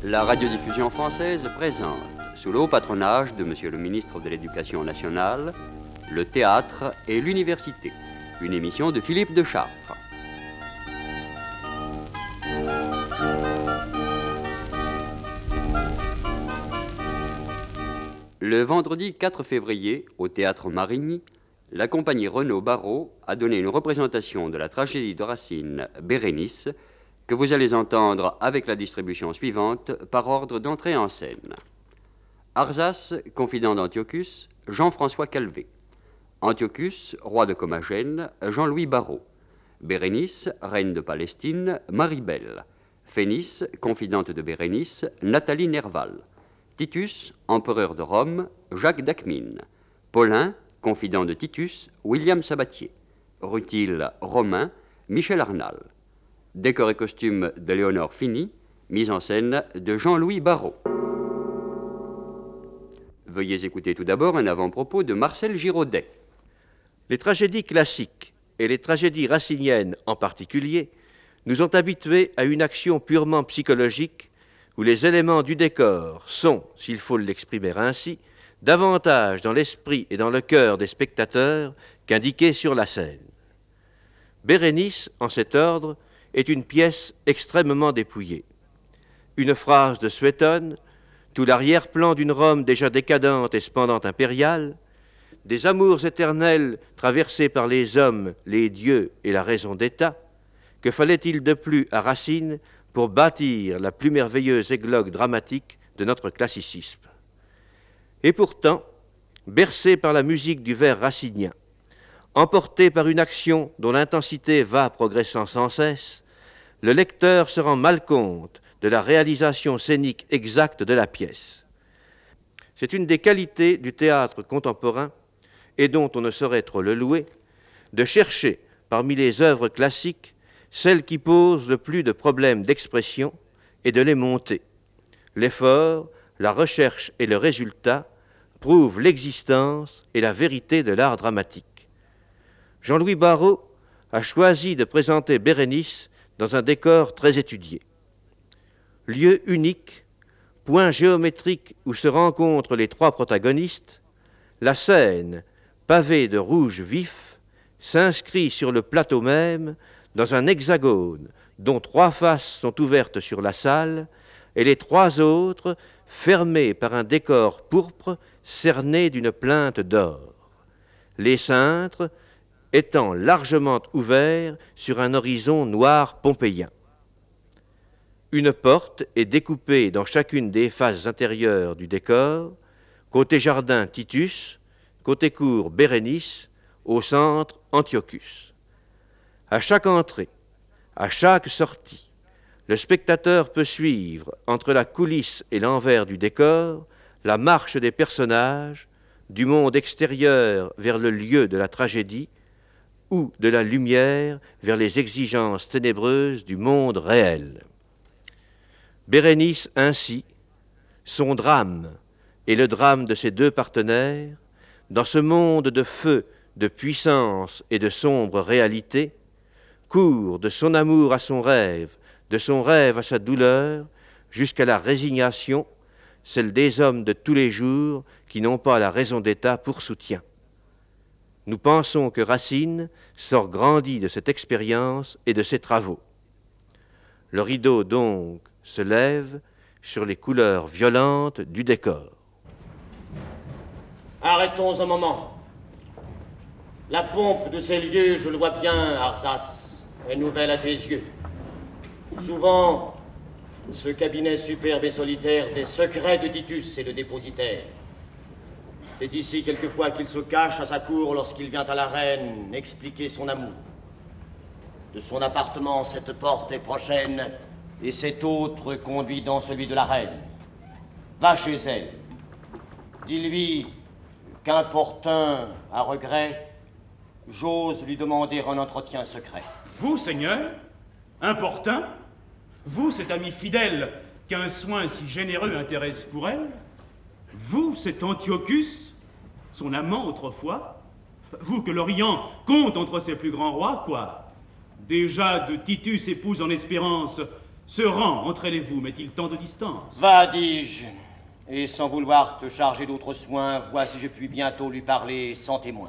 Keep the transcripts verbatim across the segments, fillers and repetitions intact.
La radiodiffusion française présente, sous le haut patronage de Monsieur le ministre de l'Éducation nationale, le théâtre et l'université, une émission de Philippe de Chartres. Le vendredi quatre février, au théâtre Marigny, la compagnie Renaud-Barrault a donné une représentation de la tragédie de Racine, Bérénice, que vous allez entendre avec la distribution suivante par ordre d'entrée en scène. Arsace, confident d'Antiochus, Jean-François Calvé. Antiochus, roi de Commagène, Jean-Louis Barrault. Bérénice, reine de Palestine, Marie-Belle. Phénice, confidente de Bérénice, Nathalie Nerval. Titus, empereur de Rome, Jacques d'Acmine. Paulin, confident de Titus, William Sabatier. Rutile, Romain, Michel Arnal. Décor et costume de Léonore Fini, mise en scène de Jean-Louis Barrault. Veuillez écouter tout d'abord un avant-propos de Marcel Giraudet. Les tragédies classiques, et les tragédies raciniennes en particulier, nous ont habitués à une action purement psychologique où les éléments du décor sont, s'il faut l'exprimer ainsi, davantage dans l'esprit et dans le cœur des spectateurs qu'indiqués sur la scène. Bérénice, en cet ordre, est une pièce extrêmement dépouillée. Une phrase de Suétone, tout l'arrière-plan d'une Rome déjà décadente et spendante impériale, des amours éternels traversés par les hommes, les dieux et la raison d'État, que fallait-il de plus à Racine pour bâtir la plus merveilleuse églogue dramatique de notre classicisme? Et pourtant, bercé par la musique du vers racinien, emporté par une action dont l'intensité va progressant sans cesse, le lecteur se rend mal compte de la réalisation scénique exacte de la pièce. C'est une des qualités du théâtre contemporain, et dont on ne saurait trop le louer, de chercher, parmi les œuvres classiques, celles qui posent le plus de problèmes d'expression et de les monter. L'effort, la recherche et le résultat prouvent l'existence et la vérité de l'art dramatique. Jean-Louis Barrault a choisi de présenter Bérénice dans un décor très étudié. Lieu unique, point géométrique où se rencontrent les trois protagonistes, la scène, pavée de rouge vif, s'inscrit sur le plateau même dans un hexagone dont trois faces sont ouvertes sur la salle et les trois autres fermées par un décor pourpre cerné d'une plinthe d'or. Les cintres étant largement ouverts sur un horizon noir pompéien. Une porte est découpée dans chacune des faces intérieures du décor, côté jardin Titus, côté cour Bérénice, au centre Antiochus. À chaque entrée, à chaque sortie, le spectateur peut suivre, entre la coulisse et l'envers du décor, la marche des personnages, du monde extérieur vers le lieu de la tragédie, ou de la lumière vers les exigences ténébreuses du monde réel. Bérénice, ainsi, son drame et le drame de ses deux partenaires, dans ce monde de feu, de puissance et de sombre réalité, court de son amour à son rêve, de son rêve à sa douleur, jusqu'à la résignation, celle des hommes de tous les jours qui n'ont pas la raison d'État pour soutien. Nous pensons que Racine sort grandi de cette expérience et de ses travaux. Le rideau, donc, se lève sur les couleurs violentes du décor. Arrêtons un moment. La pompe de ces lieux, je le vois bien, Arsace, est nouvelle à tes yeux. Souvent, ce cabinet superbe et solitaire des secrets de Titus est le dépositaire. C'est ici quelquefois qu'il se cache à sa cour lorsqu'il vient à la reine expliquer son amour. De son appartement, cette porte est prochaine et cet autre conduit dans celui de la reine. Va chez elle. Dis-lui qu'importun à regret, j'ose lui demander un entretien secret. Vous, Seigneur, importun, vous, cet ami fidèle qu'un soin si généreux intéresse pour elle, vous, cet Antiochus, son amant autrefois, vous que l'Orient compte entre ses plus grands rois, quoi. Déjà de Titus épouse en espérance, Ce rang entre elle et vous met-il tant de distance? Va, dis-je, et sans vouloir te charger d'autres soins, vois si je puis bientôt lui parler sans témoin.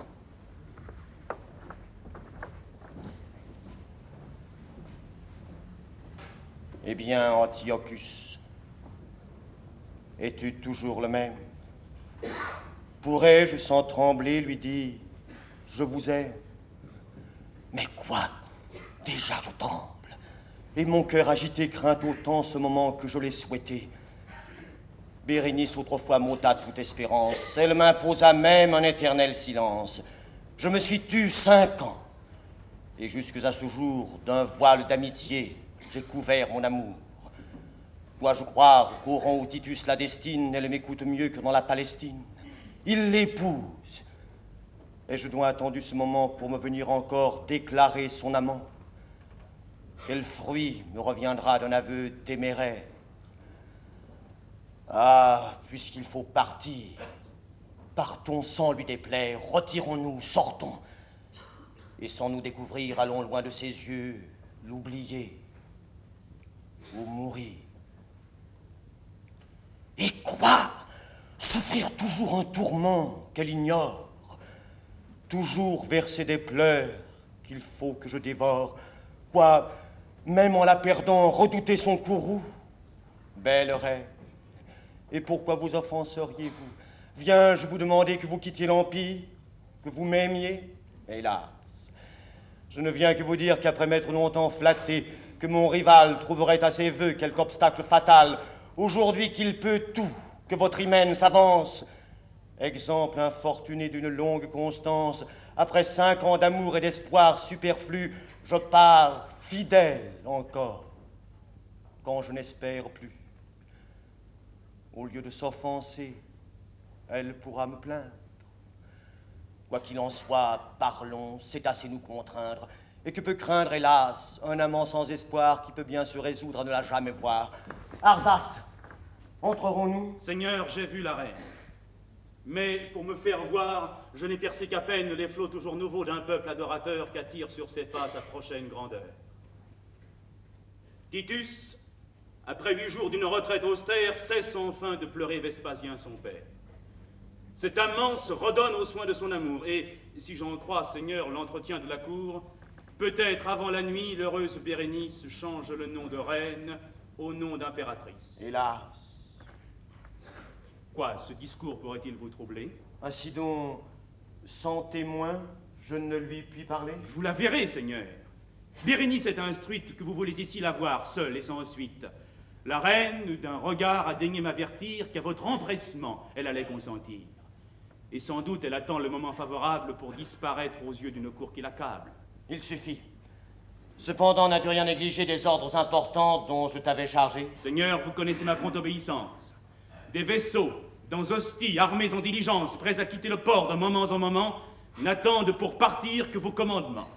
Eh bien, Antiochus, es-tu toujours le même? Pourrais-je sans trembler lui dire « Je vous aime » ? Mais quoi? Déjà je tremble, et mon cœur agité craint autant ce moment que je l'ai souhaité. Bérénice autrefois m'ôta toute espérance, elle m'imposa même un éternel silence. Je me suis tu cinq ans, et jusque à ce jour, d'un voile d'amitié, j'ai couvert mon amour. Dois-je croire qu'au rang où Titus la destine, elle m'écoute mieux que dans la Palestine? Il l'épouse. Ai-je donc attendu ce moment pour me venir encore déclarer son amant? Quel fruit me reviendra d'un aveu téméraire? Ah, puisqu'il faut partir, partons sans lui déplaire, retirons-nous, sortons, et sans nous découvrir, allons loin de ses yeux, l'oublier ou mourir. Et quoi? Souffrir toujours un tourment qu'elle ignore, toujours verser des pleurs qu'il faut que je dévore. Quoi, même en la perdant, redouter son courroux? Belle reine, et pourquoi vous offenseriez-vous? Viens-je vous demander que vous quittiez l'Empire, que vous m'aimiez? Hélas, je ne viens que vous dire qu'après m'être longtemps flatté, que mon rival trouverait à ses voeux quelque obstacle fatal, aujourd'hui qu'il peut tout, que votre hymen s'avance. Exemple infortuné d'une longue constance, après cinq ans d'amour et d'espoir superflu, je pars fidèle encore, quand je n'espère plus. Au lieu de s'offenser, elle pourra me plaindre. Quoi qu'il en soit, parlons, c'est assez nous contraindre. Et que peut craindre, hélas, un amant sans espoir qui peut bien se résoudre à ne la jamais voir? Arzas, entrerons-nous? Seigneur, j'ai vu la reine. Mais pour me faire voir, je n'ai percé qu'à peine les flots toujours nouveaux d'un peuple adorateur qu'attire sur ses pas sa prochaine grandeur. Titus, après huit jours d'une retraite austère, cesse enfin de pleurer Vespasien son père. Cet amant se redonne aux soins de son amour, et, si j'en crois, Seigneur, l'entretien de la cour, peut-être avant la nuit, l'heureuse Bérénice change le nom de reine au nom d'impératrice. Hélas. Quoi, ce discours pourrait-il vous troubler? Ainsi donc, sans témoin, je ne lui puis parler? Vous la verrez, Seigneur. Bérénice est instruite que vous voulez ici la voir, seule et sans suite. La reine, d'un regard, a daigné m'avertir qu'à votre empressement, elle allait consentir. Et sans doute, elle attend le moment favorable pour disparaître aux yeux d'une cour qui l'accable. Il suffit. Cependant, n'as-tu rien négligé des ordres importants dont je t'avais chargé? Seigneur, vous connaissez ma prompte obéissance. Des vaisseaux, dans hostie, armés en diligence, prêts à quitter le port de moment en moment, n'attendent pour partir que vos commandements.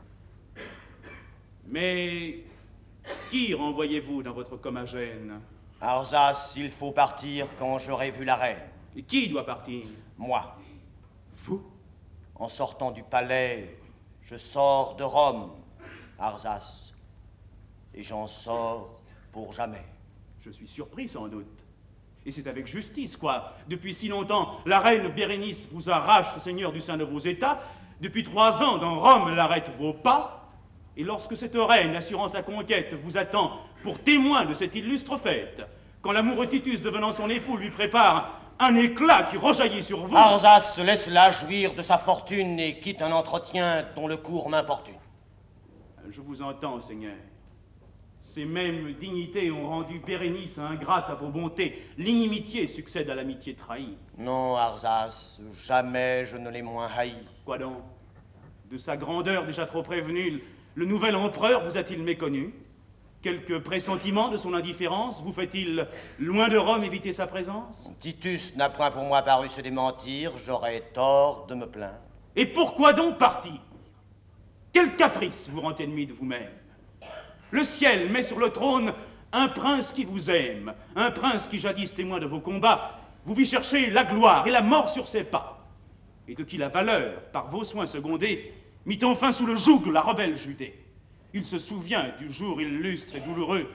Mais qui renvoyez-vous dans votre comagène? Arzas, il faut partir quand j'aurai vu la reine. Et qui doit partir? Moi. Vous? En sortant du palais, je sors de Rome, Arzas, et j'en sors pour jamais. Je suis surpris, sans doute. Et c'est avec justice, quoi. Depuis si longtemps, la reine Bérénice vous arrache, Seigneur, du sein de vos États. Depuis trois ans, dans Rome, elle arrête vos pas. Et lorsque cette reine, assurant sa conquête, vous attend pour témoin de cette illustre fête, quand l'amoureux Titus, devenant son époux, lui prépare un éclat qui rejaillit sur vous... Arzas, laisse-la jouir de sa fortune et quitte un entretien dont le cours m'importune. Je vous entends, Seigneur. Ces mêmes dignités ont rendu Bérénice ingrate à vos bontés. L'inimitié succède à l'amitié trahie. Non, Arzas, jamais je ne l'ai moins haï. Quoi donc? De sa grandeur déjà trop prévenue, le nouvel empereur vous a-t-il méconnu? Quelque pressentiment de son indifférence vous fait-il, loin de Rome, éviter sa présence? Titus n'a point pour moi paru se démentir, j'aurais tort de me plaindre. Et pourquoi donc partir? Quel caprice vous rend ennemi de vous-même? Le ciel met sur le trône un prince qui vous aime, un prince qui jadis témoin de vos combats, vous vit chercher la gloire et la mort sur ses pas, et de qui la valeur, par vos soins secondés, mit enfin sous le joug la rebelle Judée. Il se souvient du jour illustre et douloureux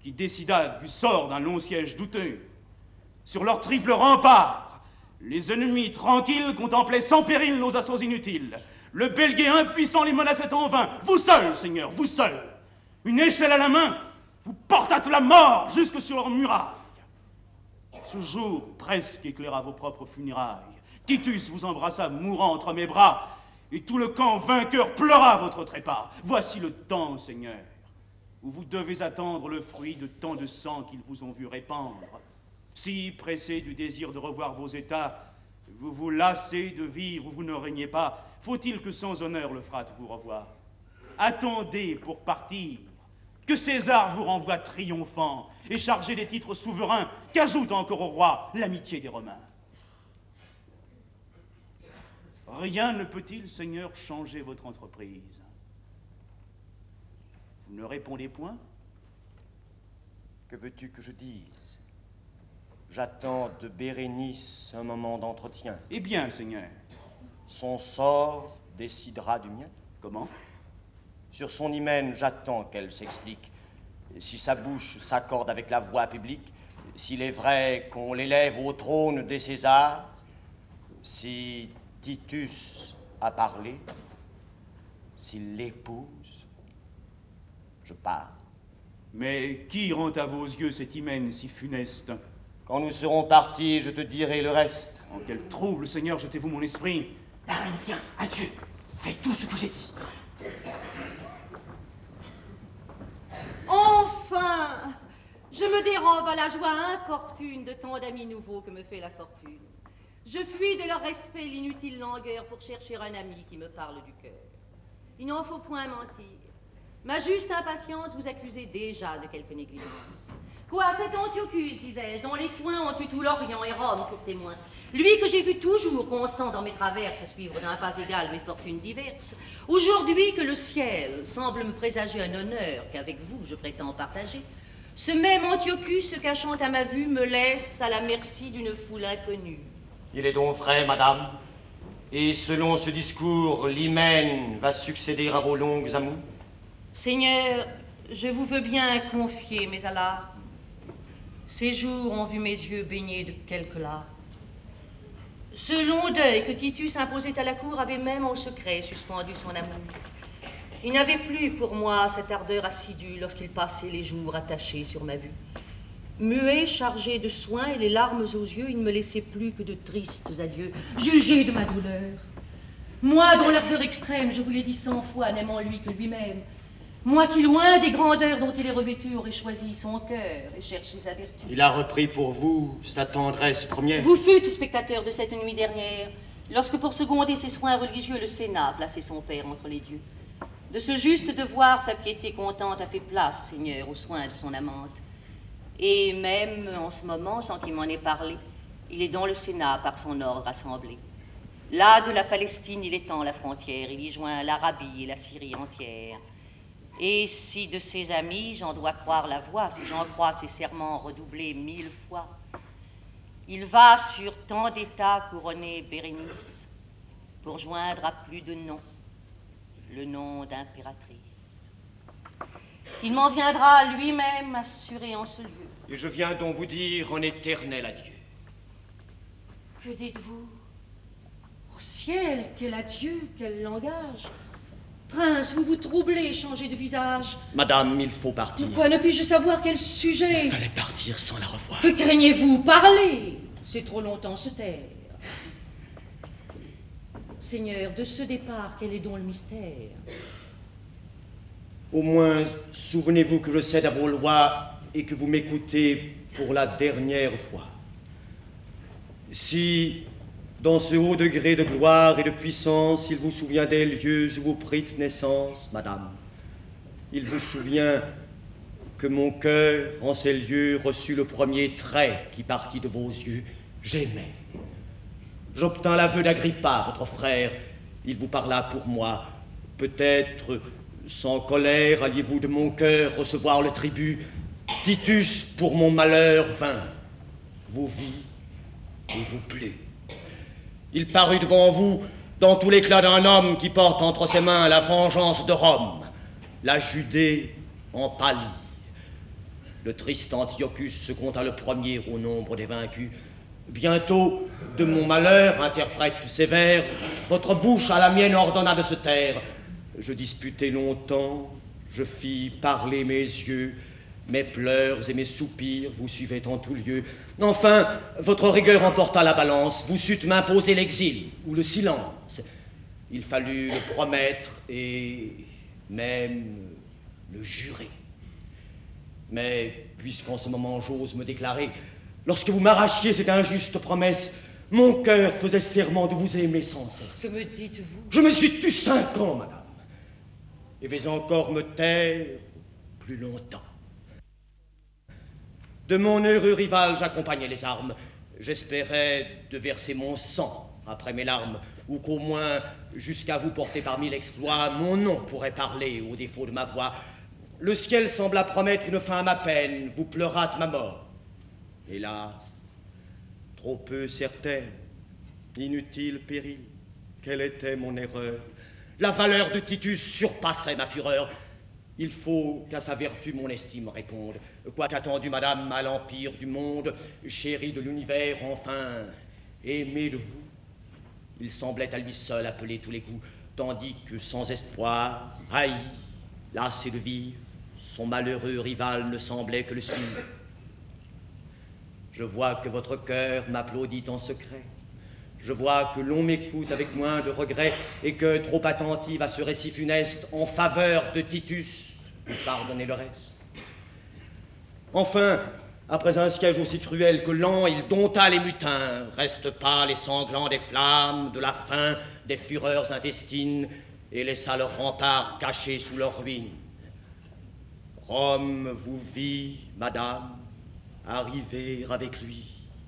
qui décida du sort d'un long siège douteux. Sur leur triple rempart, les ennemis tranquilles contemplaient sans péril nos assauts inutiles. Le bélier impuissant les menaçait en vain. Vous seul, Seigneur, vous seul, une échelle à la main, vous portâtes la mort jusque sur leurs murailles. Ce jour presque éclaira vos propres funérailles. Titus vous embrassa mourant entre mes bras, et tout le camp vainqueur pleura votre trépas. Voici le temps, Seigneur, où vous devez attendre le fruit de tant de sang qu'ils vous ont vu répandre. Si, pressé du désir de revoir vos états, vous vous lassez de vivre où vous ne régnez pas, faut-il que sans honneur le frate vous revoie? Attendez pour partir, que César vous renvoie triomphant et chargé des titres souverains qu'ajoute encore au roi l'amitié des Romains. Rien ne peut-il, Seigneur, changer votre entreprise? Vous ne répondez point? Que veux-tu que je dise? J'attends de Bérénice un moment d'entretien. Eh bien, Seigneur. Son sort décidera du mien. Comment? Sur son hymen, j'attends qu'elle s'explique. Si sa bouche s'accorde avec la voix publique, s'il est vrai qu'on l'élève au trône des Césars, si Titus a parlé, s'il l'épouse, je pars. Mais qui rend à vos yeux cet hymen si funeste? Quand nous serons partis, je te dirai le reste. En quel trouble, Seigneur, jetez-vous mon esprit? Marine, viens, adieu. Fais tout ce que j'ai dit. Enfin, je me dérobe à la joie importune de tant d'amis nouveaux que me fait la fortune. Je fuis de leur respect l'inutile langueur pour chercher un ami qui me parle du cœur. Il n'en faut point mentir. Ma juste impatience vous accusait déjà de quelque négligence. Quoi, cet Antiochus, disais-je, dont les soins ont eu tout l'Orient et Rome pour témoin, lui que j'ai vu toujours constant dans mes traverses, suivre d'un pas égal mes fortunes diverses, aujourd'hui que le ciel semble me présager un honneur qu'avec vous je prétends partager, ce même Antiochus se cachant à ma vue me laisse à la merci d'une foule inconnue. Il est donc vrai, madame, et selon ce discours, l'hymen va succéder à vos longues amours? Seigneur, je vous veux bien confier mes alarmes. Ces jours ont vu mes yeux baignés de quelques larmes. Ce long deuil que Titus imposait à la cour avait même en secret suspendu son amour. Il n'avait plus pour moi cette ardeur assidue lorsqu'il passait les jours attachés sur ma vue. Muet, chargé de soins et les larmes aux yeux, il ne me laissait plus que de tristes adieux. Jugez de ma douleur. Moi, dont l'ardeur extrême, je vous l'ai dit cent fois, n'aimant lui que lui-même. Moi qui, loin des grandeurs dont il est revêtu, aurais choisi son cœur et cherché sa vertu. Il a repris pour vous sa tendresse première. Vous fûtes spectateur de cette nuit dernière, lorsque pour seconder ses soins religieux, le Sénat plaçait son père entre les dieux. De ce juste devoir, sa piété contente a fait place, Seigneur, aux soins de son amante. Et même en ce moment, sans qu'il m'en ait parlé, il est dans le Sénat par son ordre assemblé. Là de la Palestine, il étend la frontière, il y joint l'Arabie et la Syrie entière. Et si de ses amis j'en dois croire la voix, si j'en crois ses serments redoublés mille fois, il va sur tant d'états couronner Bérénice pour joindre à plus de noms le nom d'impératrice. Il m'en viendra lui-même assurer en ce lieu. Et je viens donc vous dire un éternel adieu. Que dites-vous? Au ciel, quel adieu, quel langage! Prince, vous vous troublez, changez de visage. Madame, il faut partir. Pourquoi ne puis-je savoir quel sujet? Il fallait partir sans la revoir. Que craignez-vous? Parlez! C'est trop longtemps se taire. Seigneur, de ce départ, quel est donc le mystère? Au moins, souvenez-vous que je cède à vos lois et que vous m'écoutez pour la dernière fois. Si, dans ce haut degré de gloire et de puissance, il vous souvient des lieux où vous prîtes naissance, madame, il vous souvient que mon cœur, en ces lieux, reçut le premier trait qui partit de vos yeux. J'aimais. J'obtins l'aveu d'Agrippa, votre frère. Il vous parla pour moi. Peut-être, sans colère, alliez-vous de mon cœur recevoir le tribut. Titus, pour mon malheur, vint, vous vit et vous plut. Il parut devant vous dans tout l'éclat d'un homme qui porte entre ses mains la vengeance de Rome. La Judée en pâlit. Le triste Antiochus se compta le premier au nombre des vaincus. Bientôt, de mon malheur, interprète sévère, votre bouche à la mienne ordonna de se taire. Je disputai longtemps, je fis parler mes yeux, mes pleurs et mes soupirs vous suivaient en tout lieu. Enfin, votre rigueur emporta la balance, vous sûtes m'imposer l'exil ou le silence. Il fallut le promettre et même le jurer. Mais, puisqu'en ce moment j'ose me déclarer, lorsque vous m'arrachiez cette injuste promesse, mon cœur faisait serment de vous aimer sans cesse. Que me dites-vous? Je me suis tu cinq ans, madame, et vais encore me taire plus longtemps. De mon heureux rival, j'accompagnais les armes. J'espérais de verser mon sang après mes larmes, ou qu'au moins, jusqu'à vous porter parmi l'exploit, mon nom pourrait parler au défaut de ma voix. Le ciel sembla promettre une fin à ma peine, vous pleurâtes ma mort. Hélas, trop peu certaine, inutile péril, quelle était mon erreur? La valeur de Titus surpassait ma fureur. Il faut qu'à sa vertu mon estime réponde. Quoique attendu, madame, à l'empire du monde, chérie de l'univers, enfin, aimé de vous, il semblait à lui seul appeler tous les coups, tandis que sans espoir, haï, lassé de vivre, son malheureux rival ne semblait que le suivre. Je vois que votre cœur m'applaudit en secret. Je vois que l'on m'écoute avec moins de regret et que, trop attentive à ce récit funeste, en faveur de Titus, vous pardonnez le reste. Enfin, après un siège aussi cruel que lent, il dompta les mutins, reste pâle et sanglant des flammes, de la faim, des fureurs intestines, et laissa leurs remparts cachés sous leurs ruines. Rome vous vit, madame, arriver avec lui.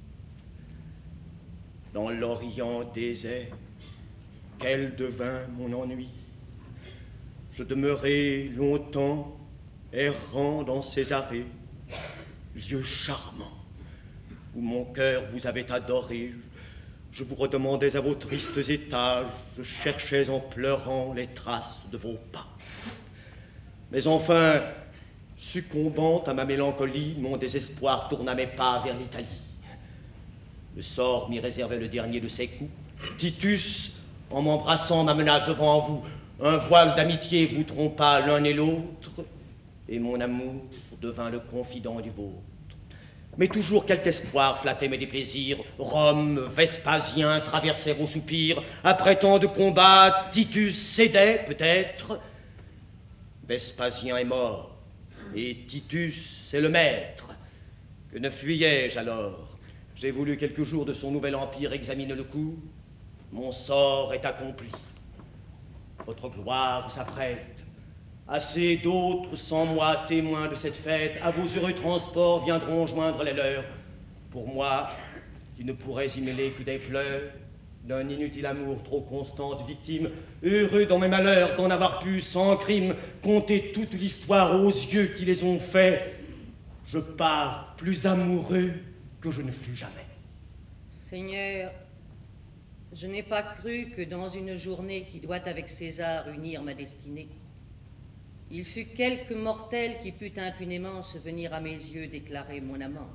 Dans l'Orient désert, quel devint mon ennui. Je demeurai longtemps, errant dans ces arrêts, lieu charmant, où mon cœur vous avait adoré. Je vous redemandais à vos tristes étages, je cherchais en pleurant les traces de vos pas. Mais enfin, succombant à ma mélancolie, mon désespoir tourna mes pas vers l'Italie. Le sort m'y réservait le dernier de ses coups. Titus, en m'embrassant, m'amena devant vous. Un voile d'amitié vous trompa l'un et l'autre, et mon amour devint le confident du vôtre. Mais toujours quelque espoir flattait mes déplaisirs. Rome, Vespasien traversaient vos soupirs. Après tant de combats, Titus cédait peut-être. Vespasien est mort, et Titus est le maître. Que ne fuyais-je alors? J'ai voulu quelques jours de son nouvel empire examiner le coup. Mon sort est accompli. Votre gloire s'apprête. Assez d'autres, sans moi, témoins de cette fête, à vos heureux transports viendront joindre les leurs. Pour moi, qui ne pourrais y mêler que des pleurs, d'un inutile amour trop constante victime, heureux dans mes malheurs d'en avoir pu, sans crime, conter toute l'histoire aux yeux qui les ont faits, je pars plus amoureux que je ne fus jamais. Seigneur, je n'ai pas cru que dans une journée qui doit avec César unir ma destinée, il fut quelque mortel qui pût impunément se venir à mes yeux déclarer mon amant.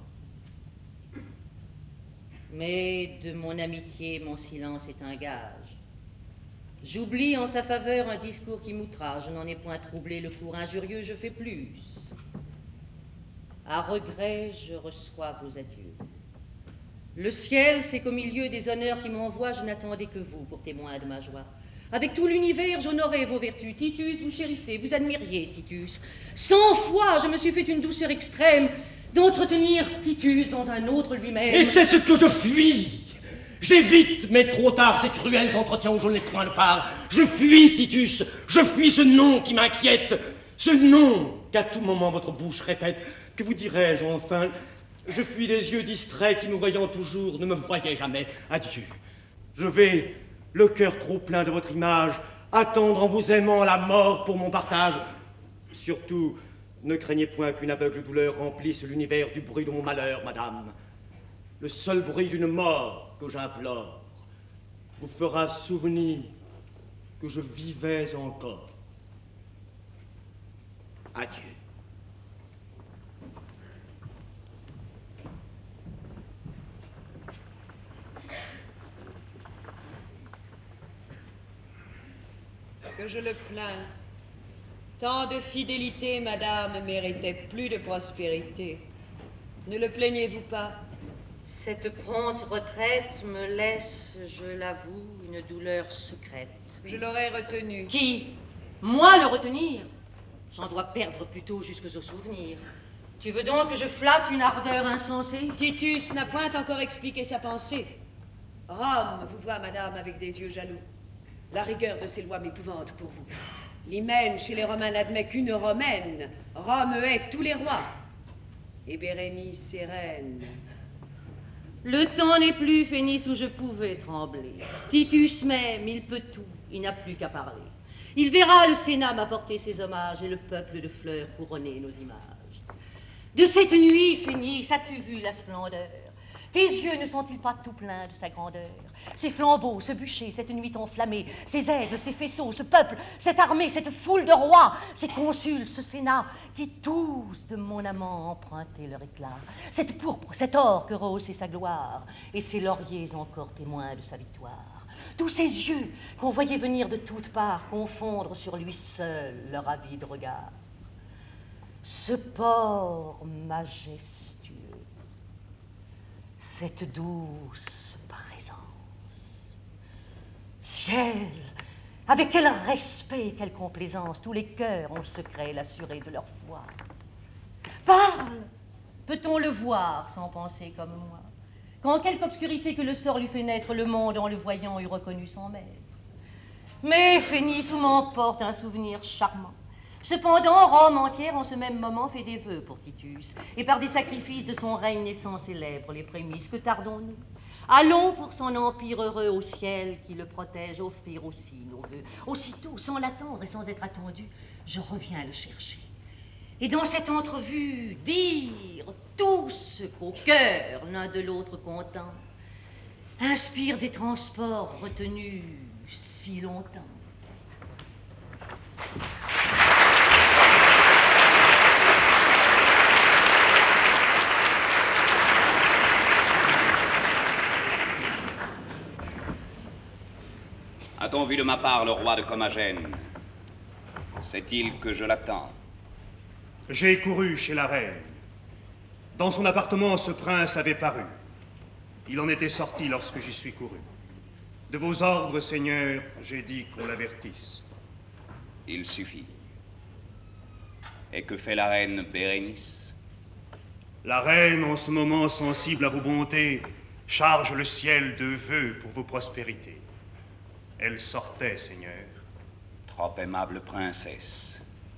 Mais de mon amitié, mon silence est un gage. J'oublie en sa faveur un discours qui m'outrage, je n'en ai point troublé le cours injurieux, je fais plus. À regret, je reçois vos adieux. Le ciel sait qu'au milieu des honneurs qui m'envoient, je n'attendais que vous pour témoin de ma joie. Avec tout l'univers, j'honorais vos vertus. Titus, vous chérissez, vous admiriez Titus. Cent fois, je me suis fait une douceur extrême d'entretenir Titus dans un autre lui-même. Et c'est ce que je fuis. J'évite, mais trop tard, ces cruels entretiens où je n'ai point de part. Je fuis Titus, je fuis ce nom qui m'inquiète, ce nom qu'à tout moment votre bouche répète. Que vous dirais-je enfin? Je fuis les yeux distraits qui, nous voyant toujours, ne me voyaient jamais. Adieu. Je vais, le cœur trop plein de votre image, attendre en vous aimant la mort pour mon partage. Surtout, ne craignez point qu'une aveugle douleur remplisse l'univers du bruit de mon malheur, madame. Le seul bruit d'une mort que j'implore vous fera souvenir que je vivais encore. Adieu. que je le plains. Tant de fidélité, madame, méritait plus de prospérité. Ne le plaignez-vous pas? Cette prompte retraite me laisse, je l'avoue, une douleur secrète. Je l'aurais retenu. Qui? Moi le retenir? J'en dois perdre plutôt jusque au souvenir. Tu veux donc que je flatte une ardeur insensée? Titus n'a point encore expliqué sa pensée. Rome vous voit, madame, avec des yeux jaloux. La rigueur de ses lois m'épouvante pour vous. L'hymen chez les Romains n'admet qu'une Romaine. Rome hait tous les rois. Et Bérénice est reine. Le temps n'est plus, Phénice, où je pouvais trembler. Titus même, il peut tout, il n'a plus qu'à parler. Il verra le Sénat m'apporter ses hommages et le peuple de fleurs couronner nos images. De cette nuit, Phénice, as-tu vu la splendeur? Tes yeux ne sont-ils pas tout pleins de sa grandeur? Ces flambeaux, ce bûcher, cette nuit enflammée, ces aigles, ces faisceaux, ce peuple, cette armée, cette foule de rois, ces consuls, ce Sénat, qui tous de mon amant ont emprunté leur éclat, cette pourpre, cet or que rehaussait sa gloire, et ces lauriers encore témoins de sa victoire. Tous ces yeux qu'on voyait venir de toutes parts confondre sur lui seul leur avide regard. Ce port majestueux, cette douce présence. Ciel, avec quel respect, quelle complaisance, tous les cœurs ont le secret l'assuré de leur foi. Parle! Peut-on le voir sans penser comme moi? Qu'en quelque obscurité que le sort lui fait naître, le monde en le voyant eût reconnu son maître. Mais Phénice, où m'emporte un souvenir charmant. Cependant, Rome entière en ce même moment fait des vœux pour Titus, et par des sacrifices de son règne naissant célèbre les prémices. Que tardons-nous? Allons pour son empire heureux au ciel qui le protège, offrir aussi nos vœux. Aussitôt, sans l'attendre et sans être attendu, je reviens le chercher. Et dans cette entrevue, dire tout ce qu'au cœur l'un de l'autre content inspire des transports retenus si longtemps. A-t-on vu de ma part le roi de Commagène? Sait-il que je l'attends? J'ai couru chez la reine. Dans son appartement, ce prince avait paru. Il en était sorti lorsque j'y suis couru. De vos ordres, Seigneur, j'ai dit qu'on l'avertisse. Il suffit. Et que fait la reine Bérénice? La reine, en ce moment sensible à vos bontés, charge le ciel de vœux pour vos prospérités. Elle sortait, Seigneur. Trop aimable princesse.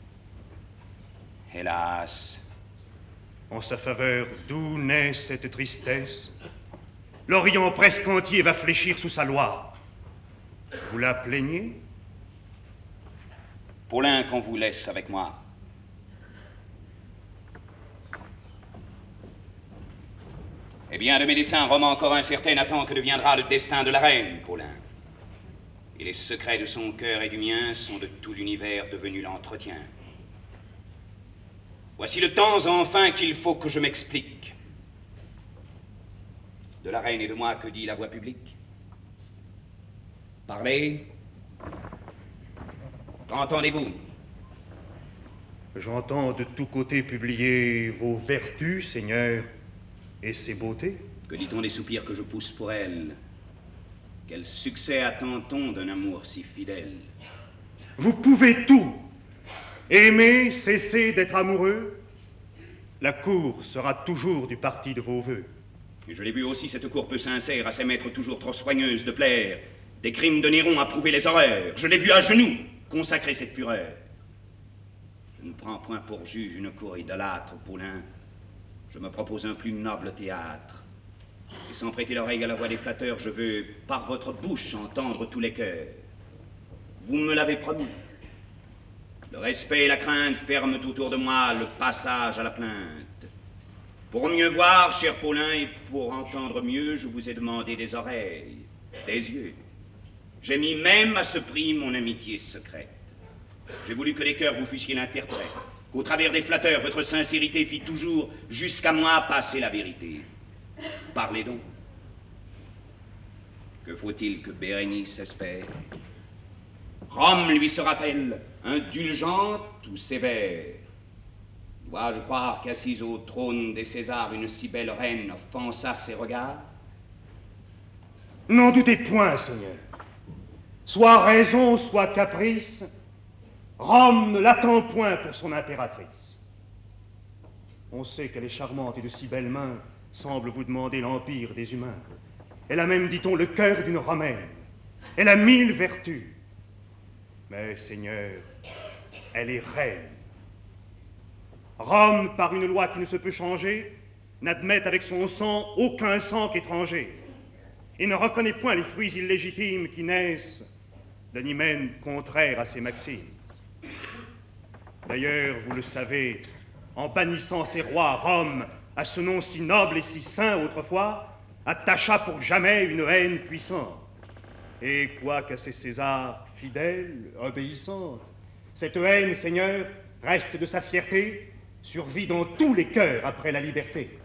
Hélas. En sa faveur, d'où naît cette tristesse? L'Orient presque entier va fléchir sous sa loi. Vous la plaignez? Paulin, qu'on vous laisse avec moi. Eh bien, de mes desseins, roman encore incertain, attend que deviendra le destin de la reine, Paulin. Et les secrets de son cœur et du mien sont de tout l'univers devenus l'entretien. Voici le temps enfin qu'il faut que je m'explique. De la reine et de moi, que dit la voix publique? Parlez. Qu'entendez-vous? J'entends de tous côtés publier vos vertus, Seigneur, et ses beautés. Que dit-on des soupirs que je pousse pour elle? Quel succès attend-on d'un amour si fidèle? Vous pouvez tout. Aimer, cesser d'être amoureux. La cour sera toujours du parti de vos vœux. Et je l'ai vu aussi, cette cour peu sincère, à ses maîtres toujours trop soigneuse de plaire. Des crimes de Néron à prouver les horreurs. Je l'ai vu à genoux consacrer cette fureur. Je ne prends point pour juge une cour idolâtre, Paulin. Je me propose un plus noble théâtre. Et sans prêter l'oreille à la voix des flatteurs, je veux, par votre bouche, entendre tous les cœurs. Vous me l'avez promis. Le respect et la crainte ferment autour de moi le passage à la plainte. Pour mieux voir, cher Paulin, et pour entendre mieux, je vous ai demandé des oreilles, des yeux. J'ai mis même à ce prix mon amitié secrète. J'ai voulu que les cœurs vous fussiez l'interprète, qu'au travers des flatteurs, votre sincérité fit toujours jusqu'à moi passer la vérité. Parlez donc. Que faut-il que Bérénice espère? Rome lui sera-t-elle indulgente ou sévère? Dois-je croire qu'assise au trône des Césars, une si belle reine offensa ses regards? N'en doutez point, Seigneur. Soit raison, soit caprice, Rome ne l'attend point pour son impératrice. On sait qu'elle est charmante et de si belles mains semble vous demander l'empire des humains. Elle a même, dit-on, le cœur d'une Romaine. Elle a mille vertus. Mais, Seigneur, elle est reine. Rome, par une loi qui ne se peut changer, n'admet avec son sang aucun sang qu'étranger, et ne reconnaît point les fruits illégitimes qui naissent d'un hymen contraire à ses maximes. D'ailleurs, vous le savez, en bannissant ses rois, Rome, à ce nom si noble et si saint autrefois, attacha pour jamais une haine puissante. Et quoiqu'à ces Césars fidèles, obéissantes, cette haine, Seigneur, reste de sa fierté, survit dans tous les cœurs après la liberté.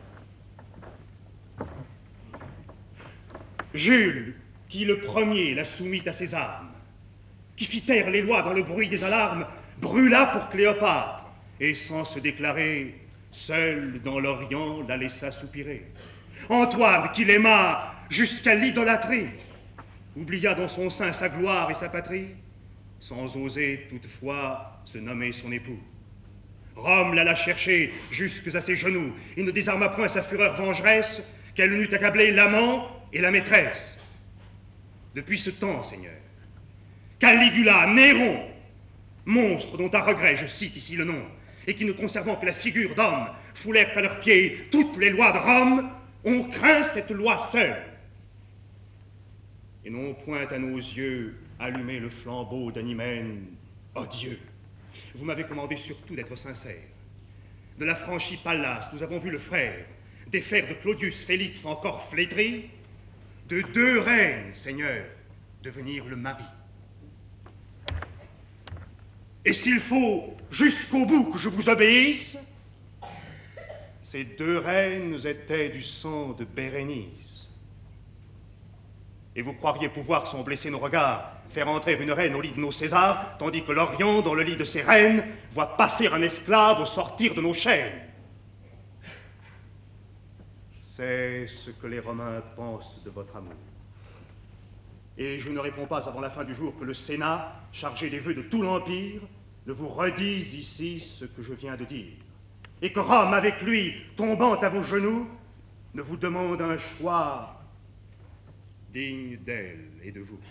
Jules, qui le premier la soumit à ses armes, qui fit taire les lois dans le bruit des alarmes, brûla pour Cléopâtre, et sans se déclarer, seul dans l'Orient la laissa soupirer. Antoine, qui l'aima jusqu'à l'idolâtrie, oublia dans son sein sa gloire et sa patrie, sans oser toutefois se nommer son époux. Rome l'alla chercher jusques à ses genoux, et ne désarma point sa fureur vengeresse, qu'elle n'eût accablé l'amant et la maîtresse. Depuis ce temps, Seigneur, Caligula, Néron, monstres dont à regret je cite ici le nom, et qui ne conservant que la figure d'homme, foulèrent à leurs pieds toutes les lois de Rome, ont craint cette loi seule, et n'ont point à nos yeux allumé le flambeau d'un hymen odieux. Vous m'avez commandé surtout d'être sincère. De la franchie Pallas, nous avons vu le frère défaire de Claudius Félix encore flétri, de deux reines, Seigneur, devenir le mari. Et s'il faut jusqu'au bout que je vous obéisse, ces deux reines étaient du sang de Bérénice. Et vous croiriez pouvoir, sans blesser nos regards, faire entrer une reine au lit de nos Césars, tandis que l'Orient, dans le lit de ses reines, voit passer un esclave au sortir de nos chaînes. C'est ce que les Romains pensent de votre amour. Et je ne réponds pas avant la fin du jour que le Sénat, chargé des vœux de tout l'Empire, ne vous redise ici ce que je viens de dire. Et que Rome, avec lui, tombant à vos genoux, ne vous demande un choix digne d'elle et de vous.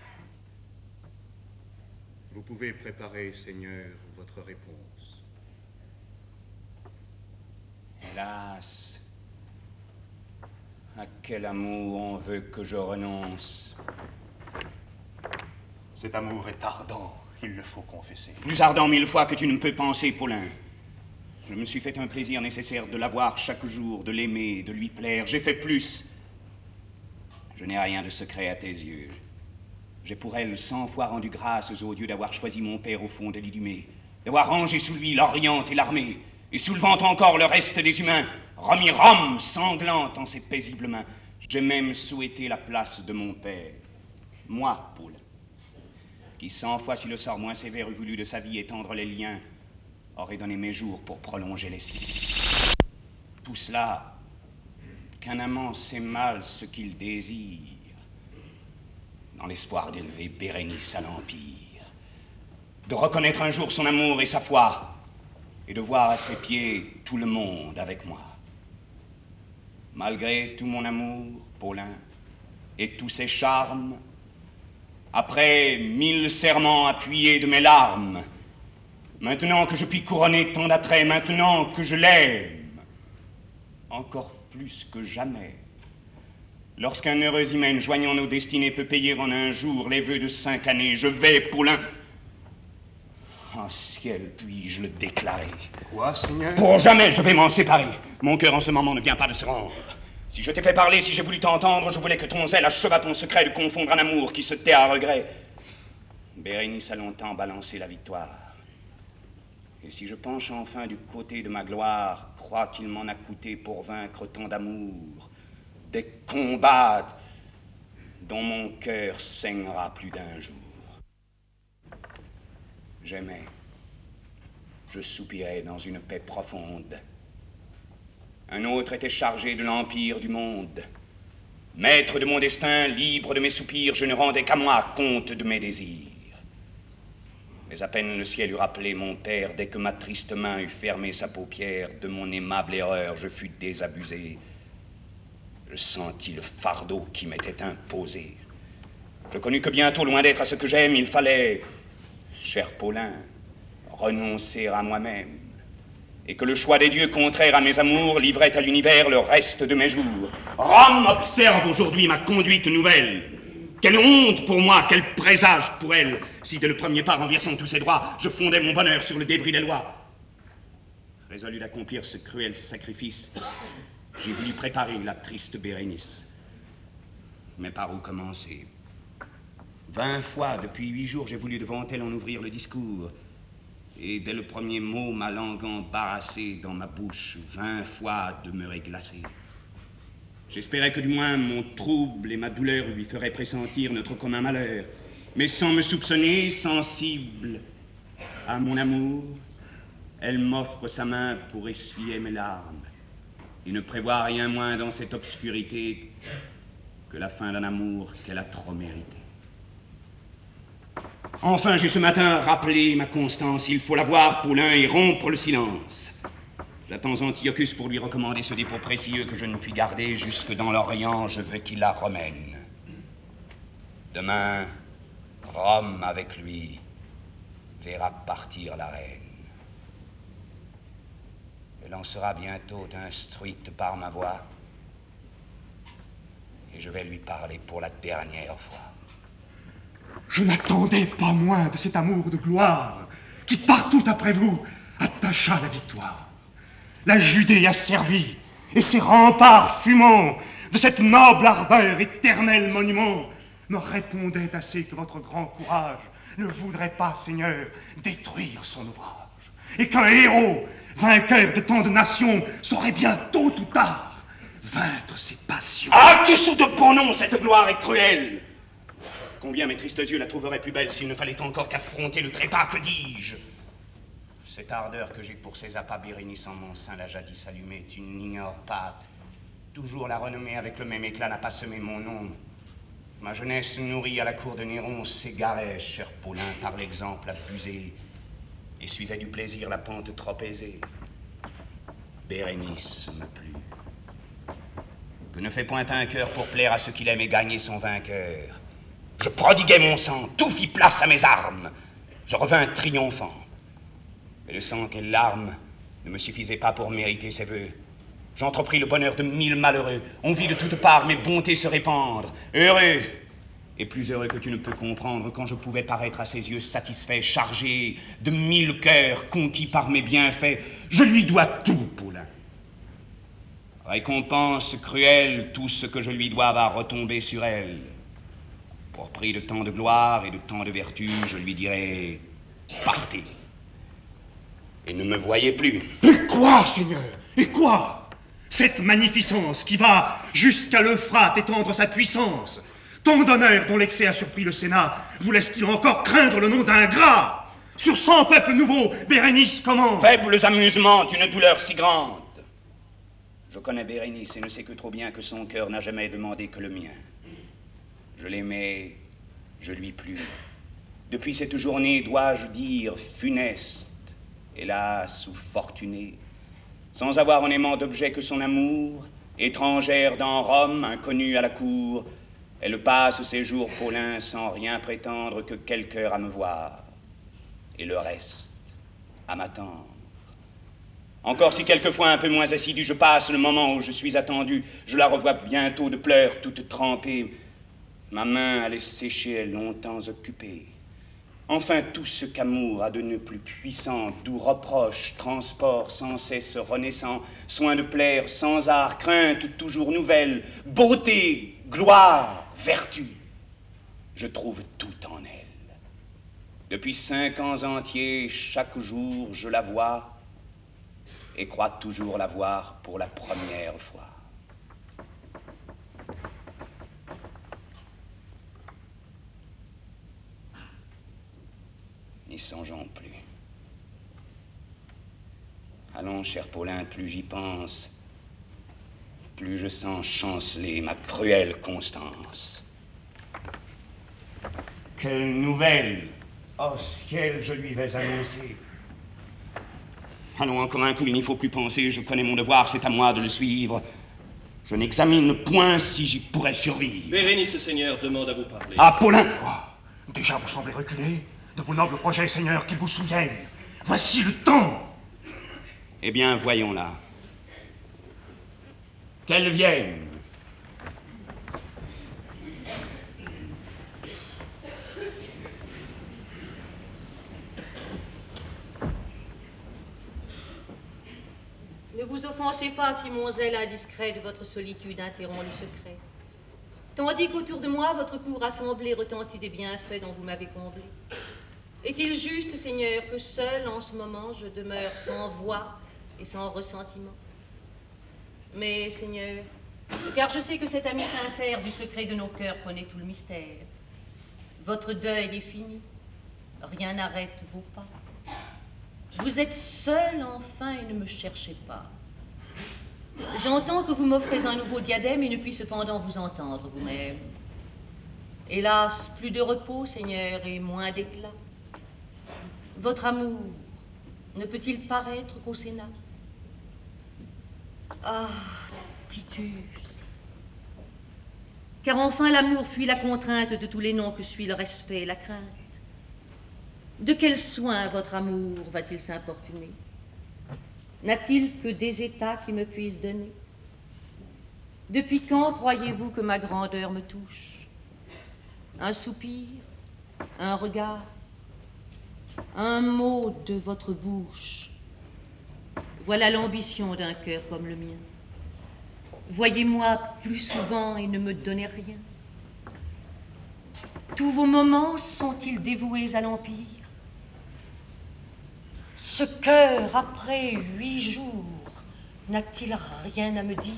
Vous pouvez préparer, Seigneur, votre réponse. Hélas, à quel amour on veut que je renonce? Cet amour est ardent, il le faut confesser. Plus ardent mille fois que tu ne peux penser, Paulin. Je me suis fait un plaisir nécessaire de la voir chaque jour, de l'aimer, de lui plaire. J'ai fait plus. Je n'ai rien de secret à tes yeux. J'ai pour elle cent fois rendu grâces aux dieux d'avoir choisi mon père au fond de l'Idumée, d'avoir rangé sous lui l'Orient et l'armée, et soulevant encore le reste des humains, remis Rome sanglante en ses paisibles mains. J'ai même souhaité la place de mon père, moi, Paulin, qui cent fois, si le sort moins sévère eût voulu de sa vie étendre les liens, aurait donné mes jours pour prolonger les siens. Tout cela, qu'un amant sait mal ce qu'il désire, dans l'espoir d'élever Bérénice à l'Empire, de reconnaître un jour son amour et sa foi, et de voir à ses pieds tout le monde avec moi. Malgré tout mon amour, Paulin, et tous ses charmes, après mille serments appuyés de mes larmes, maintenant que je puis couronner tant d'attraits, maintenant que je l'aime, encore plus que jamais, lorsqu'un heureux hymen joignant nos destinées peut payer en un jour les vœux de cinq années, je vais, Paulin, en ciel, puis-je le déclarer. Quoi, Seigneur? Pour jamais, je vais m'en séparer. Mon cœur en ce moment ne vient pas de se rendre. Si je t'ai fait parler, si j'ai voulu t'entendre, je voulais que ton zèle achevât ton secret de confondre un amour qui se tait à regret. Bérénice a longtemps balancé la victoire. Et si je penche enfin du côté de ma gloire, crois qu'il m'en a coûté pour vaincre tant d'amour, des combats dont mon cœur saignera plus d'un jour. J'aimais. Je soupirais dans une paix profonde. Un autre était chargé de l'empire du monde. Maître de mon destin, libre de mes soupirs, je ne rendais qu'à moi compte de mes désirs. Mais à peine le ciel eut rappelé mon père, dès que ma triste main eut fermé sa paupière, de mon aimable erreur je fus désabusé. Je sentis le fardeau qui m'était imposé. Je connus que bientôt, loin d'être à ce que j'aime, il fallait, cher Paulin, renoncer à moi-même, et que le choix des dieux contraire à mes amours livrait à l'univers le reste de mes jours. Rome observe aujourd'hui ma conduite nouvelle. Quelle honte pour moi, quel présage pour elle, si dès le premier pas renversant tous ses droits, je fondais mon bonheur sur le débris des lois. Résolu d'accomplir ce cruel sacrifice, j'ai voulu préparer la triste Bérénice. Mais par où commencer? Vingt fois, depuis huit jours, j'ai voulu devant elle en ouvrir le discours. Et dès le premier mot, ma langue embarrassée dans ma bouche, vingt fois demeurée glacée. J'espérais que du moins mon trouble et ma douleur lui feraient pressentir notre commun malheur. Mais sans me soupçonner, sensible à mon amour, elle m'offre sa main pour essuyer mes larmes et ne prévoit rien moins dans cette obscurité que la fin d'un amour qu'elle a trop mérité. Enfin, j'ai ce matin rappelé ma constance. Il faut la voir, Paulin, et rompre le silence. J'attends Antiochus pour lui recommander ce dépôt précieux que je ne puis garder jusque dans l'Orient. Je veux qu'il la remène. Demain, Rome avec lui verra partir la reine. Elle en sera bientôt instruite par ma voix, et je vais lui parler pour la dernière fois. Je n'attendais pas moins de cet amour de gloire qui, partout après vous, attacha la victoire. La Judée asservie et ses remparts fumants de cette noble ardeur, éternel monument, me répondaient assez que votre grand courage ne voudrait pas, Seigneur, détruire son ouvrage, et qu'un héros, vainqueur de tant de nations, saurait bien tôt ou tard vaincre ses passions. Ah, que sous de bon nom cette gloire est cruelle! Combien mes tristes yeux la trouveraient plus belle s'il ne fallait encore qu'affronter le trépas, que dis-je? Cette ardeur que j'ai pour ces appâts, Bérénice en mon sein l'a jadis allumée, tu n'ignores pas. Toujours la renommée avec le même éclat n'a pas semé mon nom. Ma jeunesse nourrie à la cour de Néron s'égarait, cher Paulin, par l'exemple abusé, et suivait du plaisir la pente trop aisée. Bérénice me plut. Que ne fait point un cœur pour plaire à ce qu'il aime et gagner son vainqueur. Je prodiguai mon sang, tout fit place à mes armes. Je revins triomphant. Mais le sang et l'arme ne me suffisaient pas pour mériter ses vœux. J'entrepris le bonheur de mille malheureux. On vit de toutes parts mes bontés se répandre. Heureux, et plus heureux que tu ne peux comprendre, quand je pouvais paraître à ses yeux satisfait, chargé de mille cœurs conquis par mes bienfaits. Je lui dois tout, Paulin. Récompense cruelle, tout ce que je lui dois va retomber sur elle. Pour prix de tant de gloire et de tant de vertu, je lui dirai « Partez !» Et ne me voyez plus. Et quoi, Seigneur? Et quoi? Cette magnificence qui va jusqu'à l'Euphrate étendre sa puissance, tant d'honneur dont l'excès a surpris le Sénat, vous laisse-t-il encore craindre le nom d'ingrat? Sur cent peuples nouveaux, Bérénice comment? Faibles amusements d'une douleur si grande. Je connais Bérénice et ne sais que trop bien que son cœur n'a jamais demandé que le mien. Je l'aimais, je lui plus. Depuis cette journée, dois-je dire, funeste, hélas ou fortunée, sans avoir en aimant d'objet que son amour, étrangère dans Rome, inconnue à la cour, elle passe ses jours, Paulin, sans rien prétendre que quelque heure à me voir, et le reste, à m'attendre. Encore si quelquefois un peu moins assidu, je passe le moment où je suis attendu, je la revois bientôt de pleurs toute trempée, ma main allait sécher longtemps occupée. Enfin, tout ce qu'amour a de nœuds plus puissant, doux reproches, transport sans cesse renaissant, soin de plaire sans art, crainte toujours nouvelle, beauté, gloire, vertu. Je trouve tout en elle. Depuis cinq ans entiers, chaque jour, je la vois et crois toujours la voir pour la première fois. n'y songeons plus. Allons, cher Paulin, plus j'y pense, plus je sens chanceler ma cruelle Constance. Quelle nouvelle, oh ciel, je lui vais annoncer. Allons, encore un coup, il n'y faut plus penser, je connais mon devoir, c'est à moi de le suivre. Je n'examine point si j'y pourrais survivre. Bérénice, Seigneur, demande à vous parler. Ah, Paulin! Quoi? Déjà vous semblez reculer de vos nobles projets, Seigneur, qu'ils vous souviennent. Voici le temps! Eh bien, voyons-la. Qu'elle vienne. Ne vous offensez pas si mon zèle indiscret de votre solitude interrompt le secret. Tandis qu'autour de moi, votre cour assemblée retentit des bienfaits dont vous m'avez comblé. Est-il juste, Seigneur, que seul en ce moment je demeure sans voix et sans ressentiment? Mais, Seigneur, car je sais que cet ami sincère du secret de nos cœurs connaît tout le mystère, votre deuil est fini, rien n'arrête vos pas. Vous êtes seul enfin et ne me cherchez pas. J'entends que vous m'offrez un nouveau diadème et ne puis cependant vous entendre vous-même. Hélas, plus de repos, Seigneur, et moins d'éclat. Votre amour ne peut-il paraître qu'au Sénat? Ah, Titus. Car enfin l'amour fuit la contrainte de tous les noms que suit le respect et la crainte. De quel soin votre amour va-t-il s'importuner? N'a-t-il que des états qui me puissent donner? Depuis quand croyez-vous que ma grandeur me touche? Un soupir, un regard, un mot de votre bouche. Voilà l'ambition d'un cœur comme le mien. Voyez-moi plus souvent et ne me donnez rien. Tous vos moments sont-ils dévoués à l'empire? Ce cœur, après huit jours, n'a-t-il rien à me dire?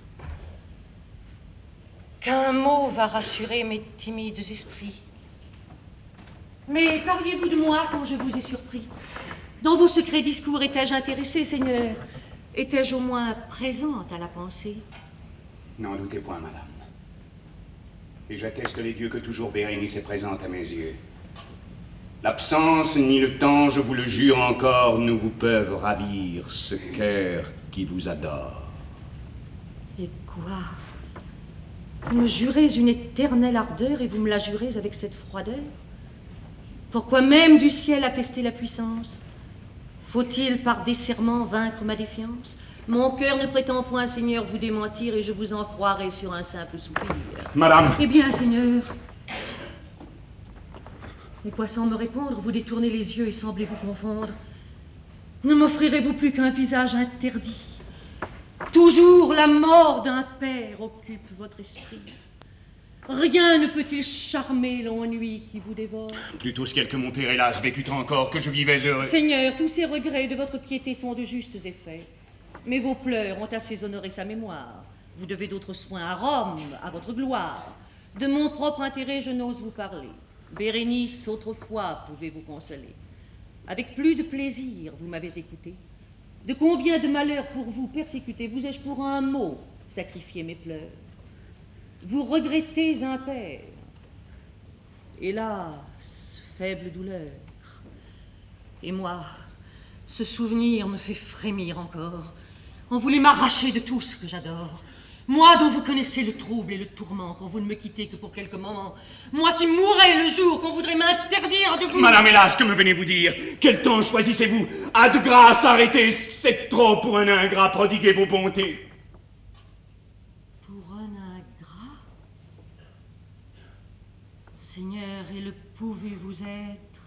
Qu'un mot va rassurer mes timides esprits. Mais parliez-vous de moi quand je vous ai surpris? Dans vos secrets discours étais-je intéressée, Seigneur? Étais-je au moins présente à la pensée? N'en doutez point, madame. Et j'atteste les dieux que toujours Bérénice est présente à mes yeux. L'absence ni le temps, je vous le jure encore, ne vous peuvent ravir ce cœur qui vous adore. Et quoi? Vous me jurez une éternelle ardeur et vous me la jurez avec cette froideur? Pourquoi même du ciel attester la puissance? Faut-il par des serments vaincre ma défiance? Mon cœur ne prétend point, Seigneur, vous démentir et je vous en croirai sur un simple soupir. Madame! Eh bien, Seigneur. Mais quoi, sans me répondre, vous détournez les yeux et semblez vous confondre? Ne m'offrirez-vous plus qu'un visage interdit? Toujours la mort d'un père occupe votre esprit. Rien ne peut-il charmer l'ennui qui vous dévore? Plutôt ciel que mon père, hélas, vécut encore, que je vivais heureux. Seigneur, tous ces regrets de votre piété sont de justes effets. Mais vos pleurs ont assez honoré sa mémoire. Vous devez d'autres soins à Rome, à votre gloire. De mon propre intérêt, je n'ose vous parler. Bérénice, autrefois, pouvez vous consoler. Avec plus de plaisir, vous m'avez écouté. De combien de malheurs pour vous persécutés, vous ai-je pour un mot sacrifié mes pleurs? Vous regrettez un père. Hélas, faible douleur. Et moi, ce souvenir me fait frémir encore. On voulait m'arracher de tout ce que j'adore. Moi dont vous connaissez le trouble et le tourment quand vous ne me quittez que pour quelques moments. Moi qui mourrai le jour qu'on voudrait m'interdire de vous... Madame, hélas, que me venez-vous dire? Quel temps choisissez-vous? À de grâce, arrêtez, c'est trop pour un ingrat, prodiguez vos bontés. Pour un ingrat? Seigneur, et le pouvez-vous être?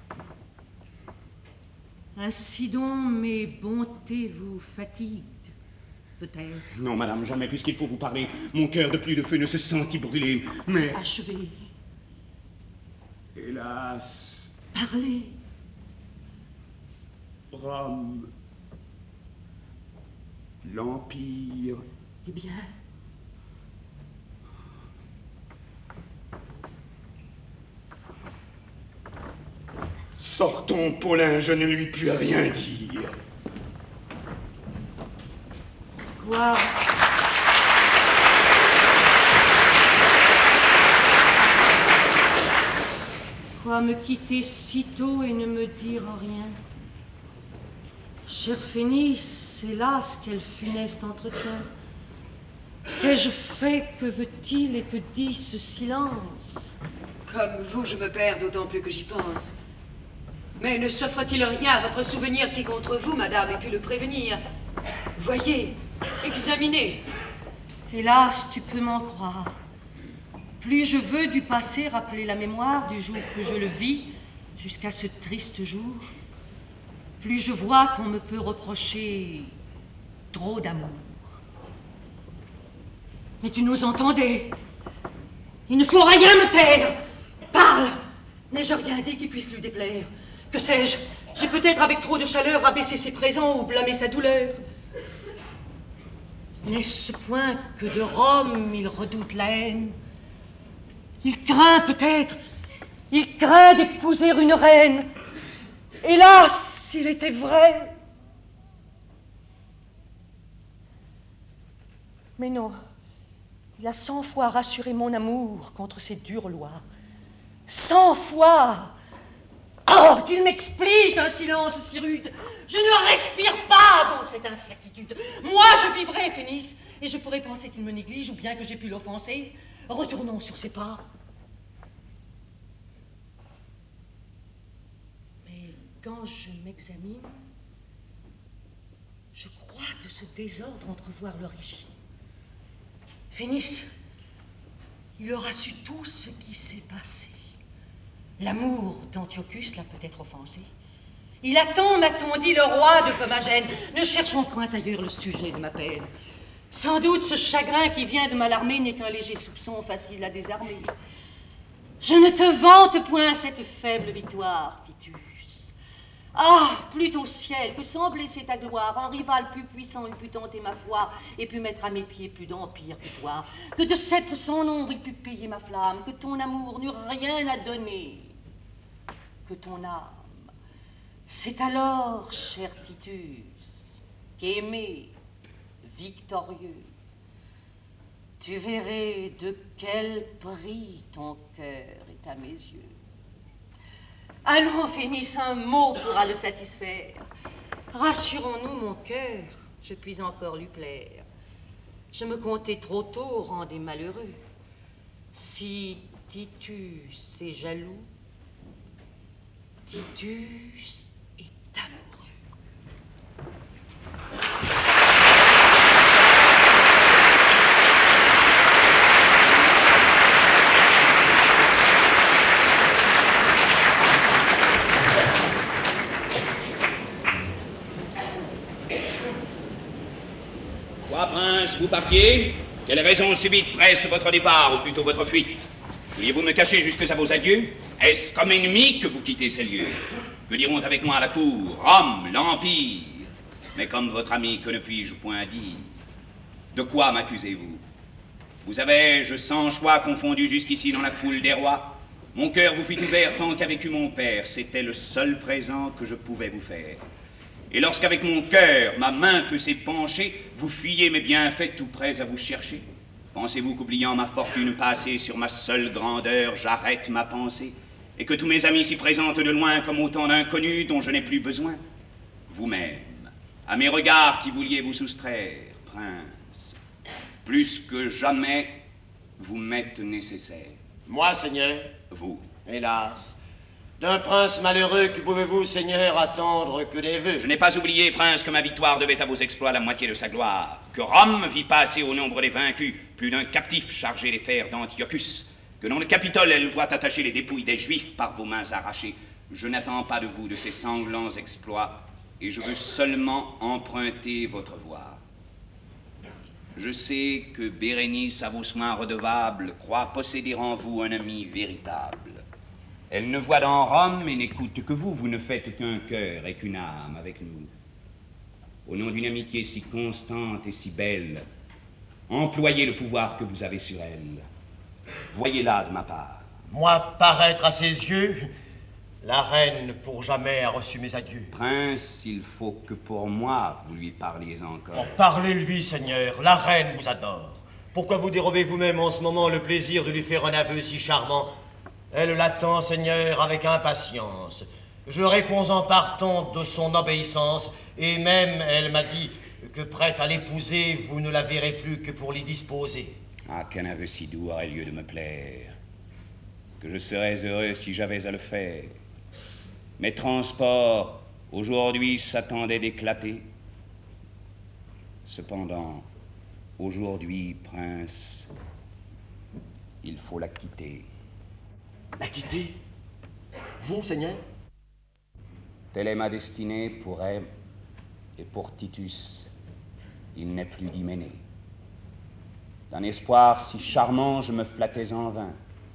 Ainsi donc mes bontés vous fatiguent. Peut-être. Non, madame, jamais, puisqu'il faut vous parler. Mon cœur de plus de feu ne se sentit brûler, mais... Achevez. Hélas... Parlez. Rome... L'Empire... Eh bien... Sortons, Paulin, je ne lui puis rien dire. Quoi? Quoi me quitter si tôt et ne me dire rien? Chère Phénice, hélas, quel funeste entretien. Qu'ai-je fait, que veut-il et que dit ce silence? Comme vous, je me perds d'autant plus que j'y pense. Mais ne s'offre-t-il rien à votre souvenir qui contre vous, madame, ait pu le prévenir? Voyez, examinez. Hélas, tu peux m'en croire. Plus je veux du passé rappeler la mémoire du jour que je le vis, jusqu'à ce triste jour, plus je vois qu'on me peut reprocher trop d'amour. Mais tu nous entendais. Il ne faut rien me taire. Parle. N'ai-je rien dit qui puisse lui déplaire? Que sais-je? J'ai peut-être avec trop de chaleur abaissé ses présents ou blâmé sa douleur. N'est-ce point que de Rome il redoute la haine? Il craint peut-être, il craint d'épouser une reine. Hélas, s'il était vrai. Mais non, il a cent fois rassuré mon amour contre ces dures lois. Cent fois. Oh, qu'il m'explique un silence si rude. Je ne respire pas dans cette incertitude. Moi, je vivrai, Phénice, et je pourrais penser qu'il me néglige ou bien que j'ai pu l'offenser. Retournons sur ses pas. Mais quand je m'examine, je crois de ce désordre entrevoir l'origine. Phénice, il aura su tout ce qui s'est passé. L'amour d'Antiochus l'a peut-être offensé. Il attend, m'a-t-on dit, le roi de Commagène. Ne cherchons point ailleurs le sujet de ma peine. Sans doute ce chagrin qui vient de m'alarmer n'est qu'un léger soupçon facile à désarmer. Je ne te vante point cette faible victoire, Titus. Ah, plutôt ciel, que sans blesser ta gloire, un rival plus puissant eût pu tenter ma foi et pu mettre à mes pieds plus d'empire que toi, que de sceptre sans nombre il put payer ma flamme, que ton amour n'eût rien à donner, que ton âme. C'est alors, cher Titus, qu'aimé, victorieux, tu verrais de quel prix ton cœur est à mes yeux. Allons, Phénice, un mot pourra le satisfaire. Rassurons-nous, mon cœur, je puis encore lui plaire. Je me comptais trop tôt au rang des malheureux. Si Titus est jaloux, Titus est amoureux. Prince, vous partiez? Quelle raison subite presse votre départ, ou plutôt votre fuite? Vouliez-vous me cacher jusque à vos adieux? Est-ce comme ennemi que vous quittez ces lieux? Que diront avec moi à la cour, Rome, l'Empire? Mais comme votre ami, que ne puis-je point dire? De quoi m'accusez-vous? Vous avais-je sans choix confondu jusqu'ici dans la foule des rois? Mon cœur vous fut ouvert tant qu'avec eu mon père, c'était le seul présent que je pouvais vous faire. Et lorsqu'avec mon cœur, ma main peut s'épancher, vous fuyez mes bienfaits tout prêts à vous chercher? Pensez-vous qu'oubliant ma fortune passée sur ma seule grandeur, j'arrête ma pensée, et que tous mes amis s'y présentent de loin comme autant d'inconnus dont je n'ai plus besoin? Vous-même, à mes regards qui vouliez vous soustraire, prince, plus que jamais, vous m'êtes nécessaire. Moi, Seigneur? Vous. Hélas. D'un prince malheureux, que pouvez-vous, Seigneur, attendre que des vœux? Je n'ai pas oublié, prince, que ma victoire devait à vos exploits la moitié de sa gloire, que Rome vit passer au nombre des vaincus plus d'un captif chargé des fers d'Antiochus, que dans le Capitole elle voit attacher les dépouilles des Juifs par vos mains arrachées. Je n'attends pas de vous de ces sanglants exploits, et je veux seulement emprunter votre voix. Je sais que Bérénice, à vos soins redevables, croit posséder en vous un ami véritable. Elle ne voit dans Rome et n'écoute que vous, vous ne faites qu'un cœur et qu'une âme avec nous. Au nom d'une amitié si constante et si belle, employez le pouvoir que vous avez sur elle. Voyez-la de ma part. Moi paraître à ses yeux, La reine pour jamais a reçu mes adieux. Prince, il faut que pour moi vous lui parliez encore. Oh, parlez-lui, Seigneur, la reine vous adore. Pourquoi vous dérobez vous-même en ce moment le plaisir de lui faire un aveu si charmant? Elle l'attend, Seigneur, avec impatience. Je réponds en partant de son obéissance, et même elle m'a dit que prête à l'épouser, vous ne la verrez plus que pour l'y disposer. Ah, qu'un aveu si doux aurait lieu de me plaire, que je serais heureux si j'avais à le faire. Mes transports, aujourd'hui, s'attendaient d'éclater. Cependant, aujourd'hui, prince, il faut la quitter. La quitter? Vous, Seigneur? Telle est ma destinée pour elle et pour Titus. Il n'est plus d'Hyménée. D'un espoir si charmant, je me flattais en vain.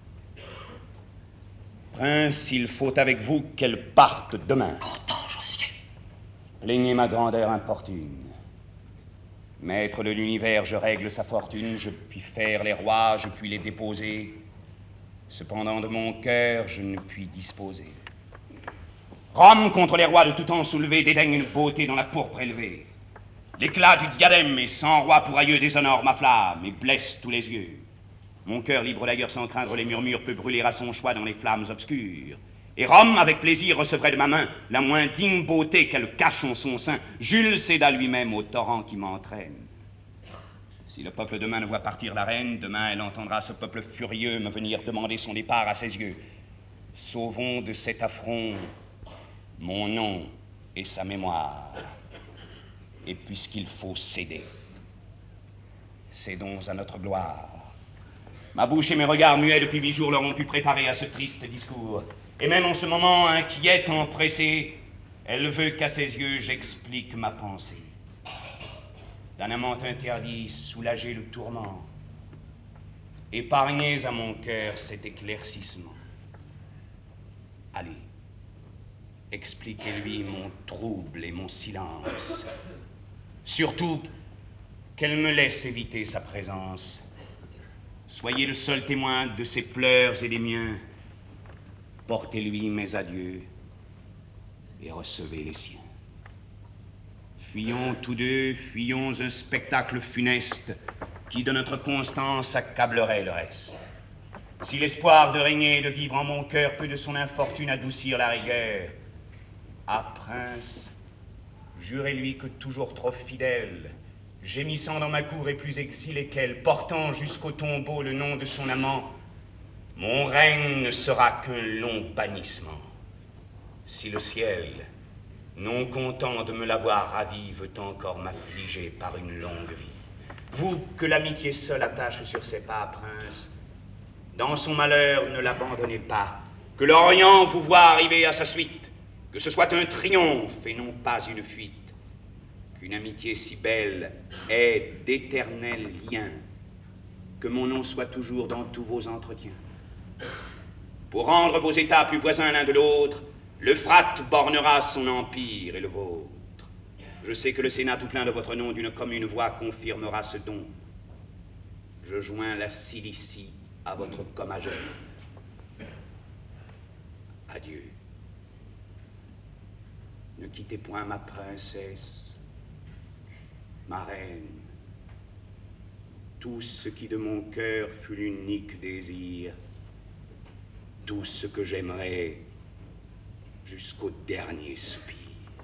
Prince, il faut avec vous qu'elle parte demain. Pourtant, j'en suis. Plaignez ma grandeur importune. Maître de l'univers, je règle sa fortune, je puis faire les rois, je puis les déposer. Cependant, de mon cœur, je ne puis disposer. Rome, contre les rois de tout temps soulevés, dédaigne une beauté dans la pourpre élevée. L'éclat du diadème et sans roi pour aïeux déshonore ma flamme et blesse tous les yeux. Mon cœur libre d'ailleurs sans craindre les murmures peut brûler à son choix dans les flammes obscures. Et Rome, avec plaisir, recevrait de ma main la moins digne beauté qu'elle cache en son sein. Jules céda lui-même au torrent qui m'entraîne. Si le peuple demain ne voit partir la reine, demain elle entendra ce peuple furieux me venir demander son départ à ses yeux. Sauvons de cet affront mon nom et sa mémoire. Et puisqu'il faut céder, cédons à notre gloire. Ma bouche et mes regards muets depuis huit jours leur ont pu préparer à ce triste discours. Et même en ce moment, inquiète, empressée, elle veut qu'à ses yeux j'explique ma pensée. D'un amant interdit, soulagez le tourment. Épargnez à mon cœur cet éclaircissement. Allez, expliquez-lui mon trouble et mon silence. Surtout, qu'elle me laisse éviter sa présence. Soyez le seul témoin de ses pleurs et des miens. Portez-lui mes adieux et recevez les siens. Fuyons tous deux, fuyons un spectacle funeste qui de notre constance accablerait le reste. Si l'espoir de régner et de vivre en mon cœur peut de son infortune adoucir la rigueur, ah prince, jurez-lui que toujours trop fidèle, gémissant dans ma cour et plus exilé qu'elle, portant jusqu'au tombeau le nom de son amant, mon règne ne sera qu'un long bannissement. Si le ciel, non content de me l'avoir ravie, veut encore m'affliger par une longue vie, vous que l'amitié seule attache sur ses pas, prince, dans son malheur ne l'abandonnez pas, que l'Orient vous voit arriver à sa suite, que ce soit un triomphe et non pas une fuite. Qu'une amitié si belle ait d'éternels liens, que mon nom soit toujours dans tous vos entretiens. Pour rendre vos États plus voisins l'un de l'autre, l'Euphrate bornera son empire et le vôtre. Je sais que le Sénat tout plein de votre nom d'une commune voix confirmera ce don. Je joins la Cilicie à votre comagène. Adieu. Ne quittez point ma princesse, ma reine, tout ce qui de mon cœur fut l'unique désir, tout ce que j'aimerais jusqu'au dernier soupir.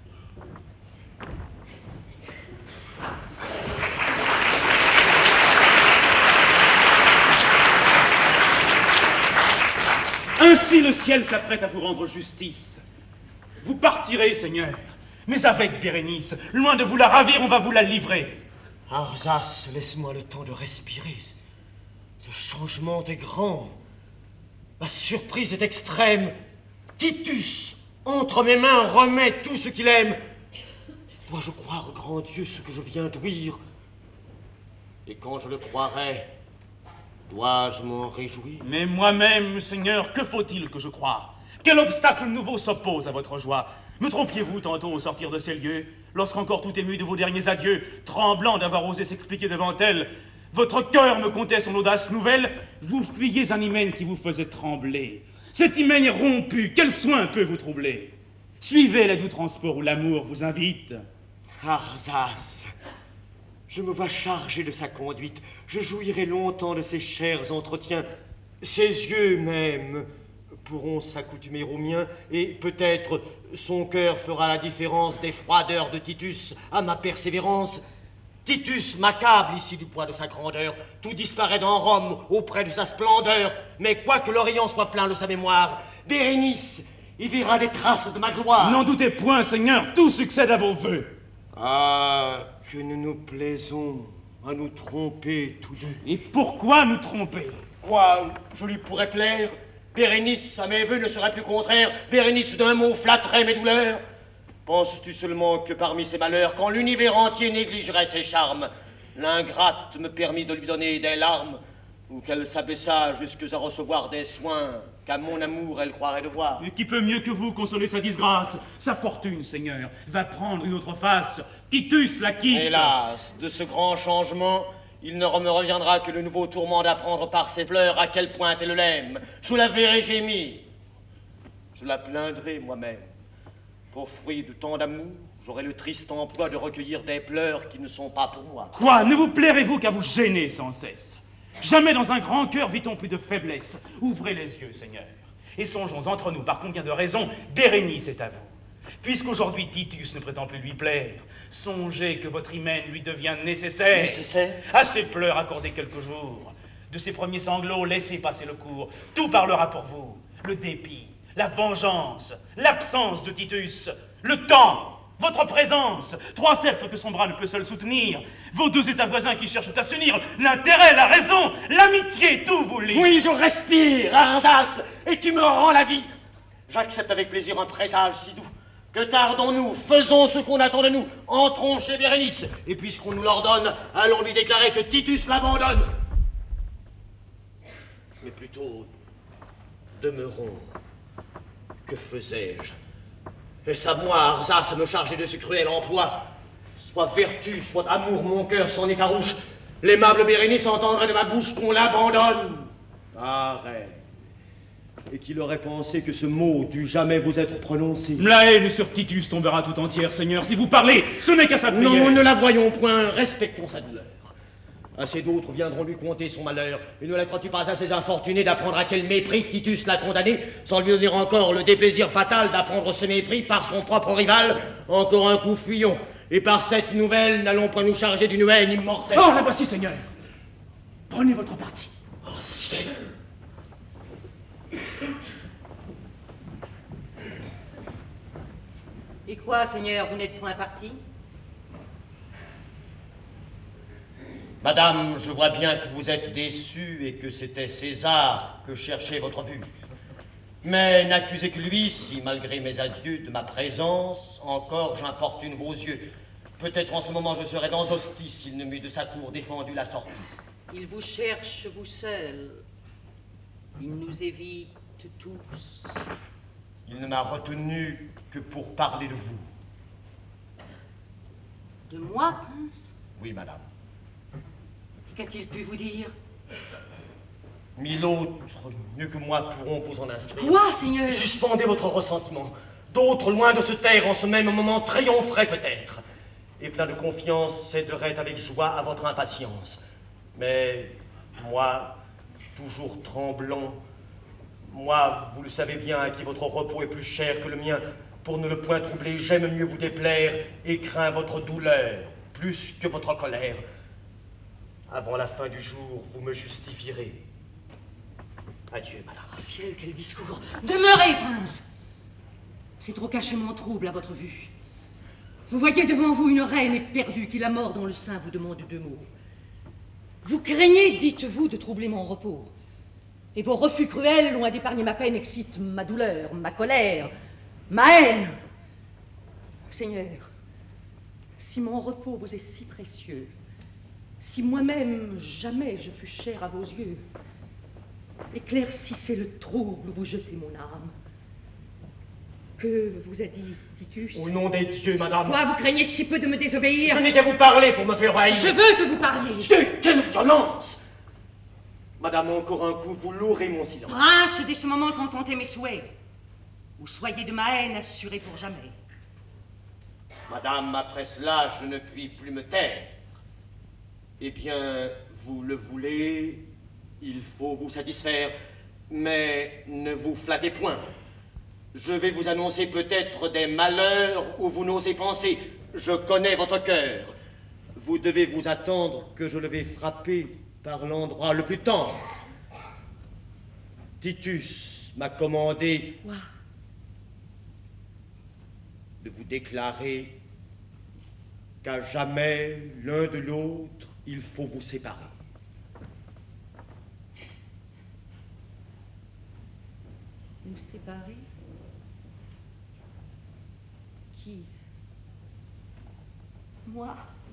Ainsi le ciel s'apprête à vous rendre justice. Vous partirez, Seigneur, mais avec Bérénice, loin de vous la ravir, on va vous la livrer. Arzas, laisse-moi le temps de respirer. Ce changement est grand. Ma surprise est extrême. Titus, entre mes mains, remet tout ce qu'il aime. Dois-je croire, grand Dieu, ce que je viens d'ouïr? Et quand je le croirai, dois-je m'en réjouir? Mais moi-même, Seigneur, que faut-il que je croie? Quel obstacle nouveau s'oppose à votre joie? Me trompiez-vous tantôt au sortir de ces lieux, lorsqu'encore tout ému de vos derniers adieux, tremblant d'avoir osé s'expliquer devant elle, votre cœur me contait son audace nouvelle, vous fuyiez un hymen qui vous faisait trembler. Cet hymen est rompu, quel soin peut vous troubler? Suivez les doux transports où l'amour vous invite. Arzas, je me vois chargé de sa conduite. Je jouirai longtemps de ses chers entretiens. Ses yeux même pourront s'accoutumer aux miens, et peut-être son cœur fera la différence des froideurs de Titus à ma persévérance. Titus m'accable ici du poids de sa grandeur. Tout disparaît dans Rome auprès de sa splendeur. Mais quoique l'Orient soit plein de sa mémoire, Bérénice y verra des traces de ma gloire. N'en doutez point, Seigneur, tout succède à vos vœux. Ah, que nous nous plaisons à nous tromper tous deux. Et pourquoi nous tromper? Quoi, je lui pourrais plaire? Bérénice, à mes vœux, ne serait plus contraire. Bérénice d'un mot flatterait mes douleurs. Penses-tu seulement que parmi ses malheurs, quand l'univers entier négligerait ses charmes, l'ingrate me permit de lui donner des larmes, ou qu'elle s'abaissa jusque à recevoir des soins qu'à mon amour elle croirait devoir? Mais qui peut mieux que vous consoler sa disgrâce? Sa fortune, Seigneur, va prendre une autre face. Titus la quitte. Hélas, de ce grand changement, il ne me reviendra que le nouveau tourment d'apprendre par ses pleurs à quel point elle l'aime. Je la verrai gémir. Je la plaindrai moi-même. Pour fruit de tant d'amour, j'aurai le triste emploi de recueillir des pleurs qui ne sont pas pour moi. Quoi? Ne vous plairez-vous qu'à vous gêner sans cesse? Jamais dans un grand cœur vit-on plus de faiblesse. Ouvrez les yeux, Seigneur, et songeons entre nous par combien de raisons Bérénice est à vous. Puisqu'aujourd'hui Titus ne prétend plus lui plaire, songez que votre hymen lui devient nécessaire. Nécessaire? À ses pleurs, accordez quelques jours. De ses premiers sanglots, laissez passer le cours. Tout parlera pour vous. Le dépit, la vengeance, l'absence de Titus, le temps, votre présence, trois cercles que son bras ne peut seul soutenir, vos deux états voisins qui cherchent à s'unir, l'intérêt, la raison, l'amitié, tout vous lie. Oui, je respire, Arzas, et tu me rends la vie. J'accepte avec plaisir un présage si doux. Que tardons-nous? Faisons ce qu'on attend de nous. Entrons chez Bérénice, et puisqu'on nous l'ordonne, allons lui déclarer que Titus l'abandonne. Mais plutôt, demeurons. Que faisais-je? Est-ce à moi, Arzas, à me charger de ce cruel emploi? Soit vertu, soit amour, mon cœur s'en effarouche. L'aimable Bérénice entendrait de ma bouche qu'on l'abandonne. Ah, reine, et qu'il aurait pensé que ce mot dût jamais vous être prononcé. La haine sur Titus tombera tout entière, Seigneur. Si vous parlez, ce n'est qu'à sa prière. Non, ne la voyons point, respectons sa douleur. Assez d'autres viendront lui conter son malheur. Et ne la crois-tu pas assez infortunée d'apprendre à quel mépris Titus l'a condamné, sans lui donner encore le déplaisir fatal d'apprendre ce mépris par son propre rival? Encore un coup fuyons. Et par cette nouvelle, n'allons pas nous charger d'une haine immortelle. Oh, la voici, Seigneur. Prenez votre parti. Oh, ciel! Et quoi, Seigneur, vous n'êtes point parti? Madame, je vois bien que vous êtes déçue et que c'était César que cherchait votre vue. Mais n'accusez que lui si, malgré mes adieux de ma présence, encore j'importune vos yeux. Peut-être en ce moment je serais dans Ostie s'il ne m'eût de sa cour défendu la sortie. Il vous cherche, vous seul. Il nous évite tous. Il ne m'a retenu que pour parler de vous. De moi, prince? Oui, madame. Qu'a-t-il pu vous dire? Mille autres, mieux que moi, pourront vous en instruire. Quoi, Seigneur? Suspendez votre ressentiment. D'autres, loin de se taire en ce même moment, triompheraient peut-être. Et plein de confiance, céderaient avec joie à votre impatience. Mais moi, toujours tremblant, moi, vous le savez bien, à qui votre repos est plus cher que le mien, pour ne le point troubler, j'aime mieux vous déplaire et crains votre douleur, plus que votre colère. Avant la fin du jour, vous me justifierez. Adieu, madame. Oh, ciel, quel discours! Demeurez, prince! C'est trop cachement trouble à votre vue. Vous voyez devant vous une reine éperdue qui, la mort dans le sein, vous demande deux mots. Vous craignez, dites-vous, de troubler mon repos. Et vos refus cruels, loin d'épargner ma peine, excitent ma douleur, ma colère, ma haine. Seigneur, si mon repos vous est si précieux, si moi-même, jamais je fus cher à vos yeux, éclaircissez le trouble où vous jetez mon âme. Que vous a dit Titus? Au nom des dieux, madame. Quoi, vous craignez si peu de me désobéir? Je n'ai qu'à vous parler pour me faire haïr. Je veux que vous parliez. Dieu, quelle violence! Madame, encore un coup, vous louerez mon silence. Prince, dès ce moment, contentez mes souhaits. Ou soyez de ma haine assuré pour jamais. Madame, après cela, je ne puis plus me taire. Eh bien, vous le voulez, il faut vous satisfaire, mais ne vous flattez point. Je vais vous annoncer peut-être des malheurs où vous n'osez penser. Je connais votre cœur. Vous devez vous attendre que je le vais frapper par l'endroit le plus tendre. Titus m'a commandé Wow. de vous déclarer qu'à jamais l'un de l'autre, il faut vous séparer. Nous séparer? Qui? Moi?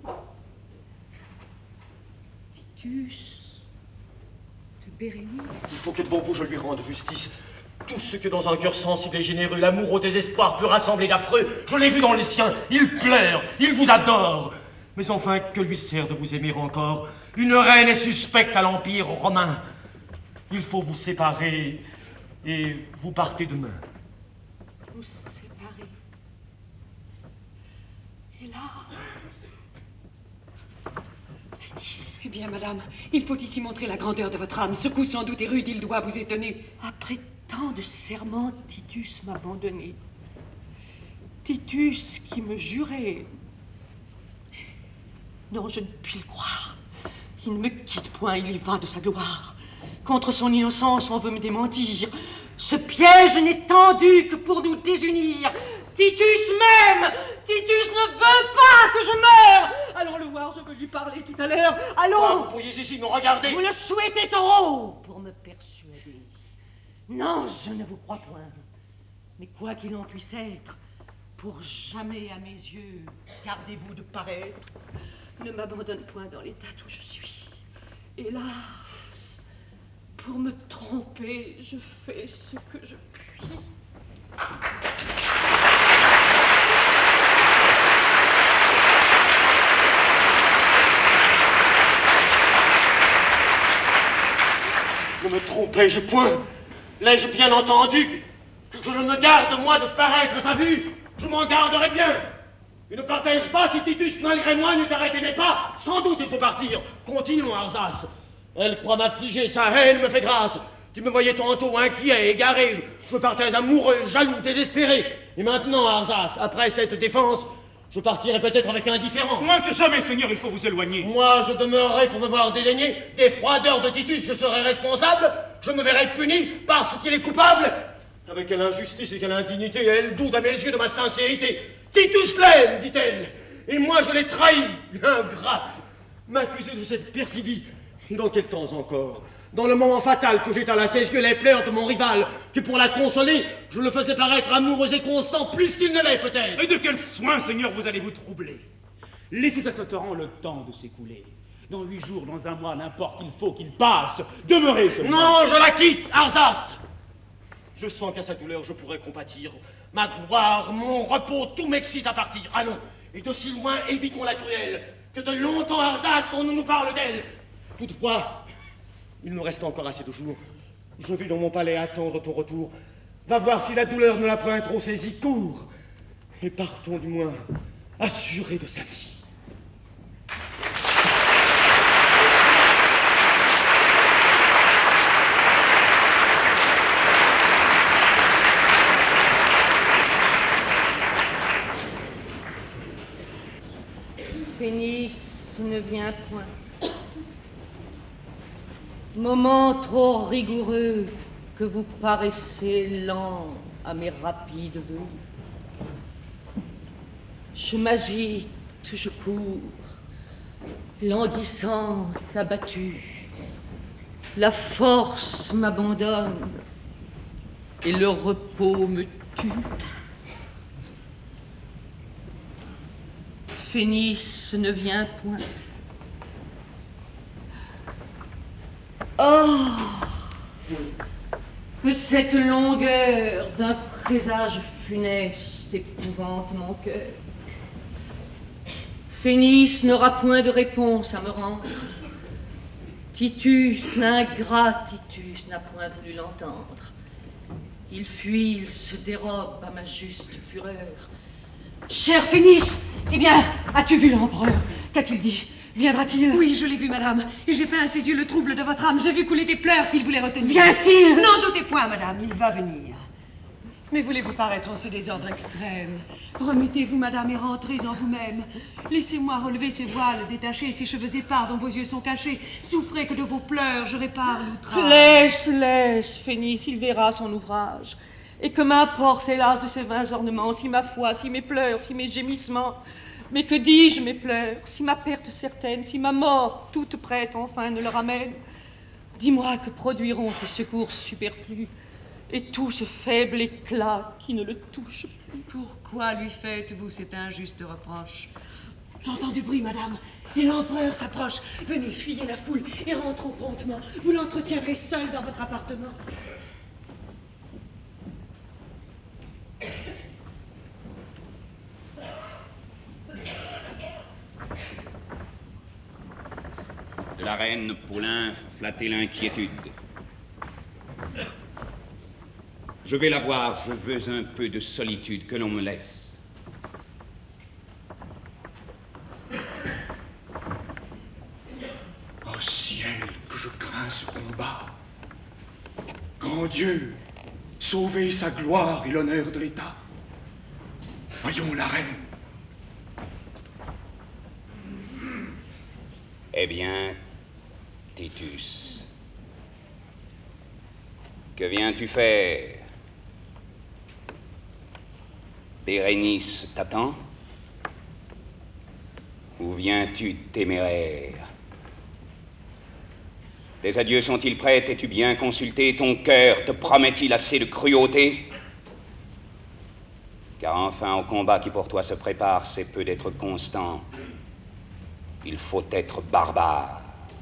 Titus? De Bérénice? Il faut que devant vous je lui rende justice. Tout ce que dans un cœur sensible et généreux, l'amour au désespoir peut rassembler d'affreux, je l'ai vu dans les siens. Il pleure, il vous adore. Mais enfin, que lui sert de vous aimer encore? Une reine est suspecte à l'Empire romain. Il faut vous séparer et vous partez demain. Nous séparer? Hélas! Fénis. Eh bien, madame, il faut ici montrer la grandeur de votre âme. Ce coup sans doute est rude, il doit vous étonner. Après tant de serments, Titus m'a abandonné. Titus qui me jurait. Non, je ne puis le croire. Il ne me quitte point, il y va de sa gloire. Contre son innocence, on veut me démentir. Ce piège n'est tendu que pour nous désunir. Titus m'aime. Titus ne veut pas que je meure. Allons le voir, je veux lui parler tout à l'heure. Allons. Ah, vous pourriez ici nous regarder. Vous le souhaitez trop pour me persuader. Non, je ne vous crois point. Mais quoi qu'il en puisse être, pour jamais à mes yeux, gardez-vous de paraître. Ne m'abandonne point dans l'état où je suis. Hélas, pour me tromper, je fais ce que je puis. Je me trompais-je point? L'ai-je bien entendu? Que je me garde, moi, de paraître à vue? Je m'en garderai bien. Et ne partage pas si Titus, malgré moi, ne t'arrêtait pas. Sans doute il faut partir. Continuons, Arzas. Elle croit m'affliger, sa haine me fait grâce. Tu me voyais tantôt inquiet, égaré. Je, je partais amoureux, jaloux, désespéré. Et maintenant, Arzas, après cette défense, je partirai peut-être avec indifférence. Moins que jamais, Seigneur, il faut vous éloigner. Moi, je demeurerai pour me voir dédaigner. Des froideurs de Titus, je serai responsable. Je me verrai puni parce qu'il est coupable. Avec quelle injustice et quelle indignité elle doute à mes yeux de ma sincérité. Titus l'aime, dit-elle, et moi je l'ai trahi, ingrat. M'accuser de cette perfidie. Dans quel temps encore? Dans le moment fatal que j'étale à ses yeux les pleurs de mon rival, que pour la consoler, je le faisais paraître amoureux et constant, plus qu'il ne l'est peut-être. Et de quel soin, Seigneur, vous allez vous troubler? Laissez à ce torrent le temps de s'écouler. Dans huit jours, dans un mois, n'importe, il faut qu'il passe. Demeurez seulement. Non, je la quitte, Arzas. Je sens qu'à sa douleur, je pourrais compatir. Ma gloire, mon repos, tout m'excite à partir. Allons, et d'aussi loin, évitons la cruelle, que de longtemps, Arzas, on nous parle d'elle. Toutefois, il nous reste encore assez de jours. Je vais dans mon palais attendre ton retour. Va voir si la douleur ne l'a point trop saisi. Cours, et partons du moins assurés de sa vie. Fénis ne vient point. Moment trop rigoureux que vous paraissez lent à mes rapides vœux. Je m'agite, je cours, languissante, abattue. La force m'abandonne et le repos me tue. Fénis ne vient point. Oh, que cette longueur d'un présage funeste épouvante mon cœur. Fénis n'aura point de réponse à me rendre. Titus, l'ingrat Titus, n'a point voulu l'entendre. Il fuit, il se dérobe à ma juste fureur. Cher Phénice, eh bien, as-tu vu l'empereur? Qu'a-t-il dit? Viendra-t-il? Oui, je l'ai vu, madame, et j'ai peint à ses yeux le trouble de votre âme. J'ai vu couler des pleurs qu'il voulait retenir. Vient-il? N'en doutez point, madame, il va venir. Mais voulez-vous paraître en ce désordre extrême? Remettez-vous, madame, et rentrez en vous-même. Laissez-moi relever ces voiles détachés, ces cheveux épars dont vos yeux sont cachés. Souffrez que de vos pleurs je répare l'outrage. Laisse, laisse, Phénice, il verra son ouvrage. Et que m'importe, hélas, de ces vains ornements, si ma foi, si mes pleurs, si mes gémissements. Mais que dis-je, mes pleurs, si ma perte certaine, si ma mort toute prête enfin ne le ramène? Dis-moi que produiront tes secours superflus et tout ce faible éclat qui ne le touche plus. Pourquoi lui faites-vous cet injuste reproche? J'entends du bruit, madame, et l'empereur s'approche. Venez, fuyez la foule et rentrons promptement. Vous l'entretiendrez seul dans votre appartement. De la reine Paulin flatter l'inquiétude. Je vais la voir, je veux un peu de solitude, que l'on me laisse. Oh ciel, que je crains ce combat. Grand Dieu, sauvez sa gloire et l'honneur de l'État. Voyons la reine. Eh bien, Titus, que viens-tu faire? Bérénice t'attend? Ou viens-tu téméraire? Tes adieux sont-ils prêts? Es-tu bien consulté? Ton cœur te promet-il assez de cruauté? Car enfin, au combat qui pour toi se prépare, c'est peu d'être constant. Il faut être barbare.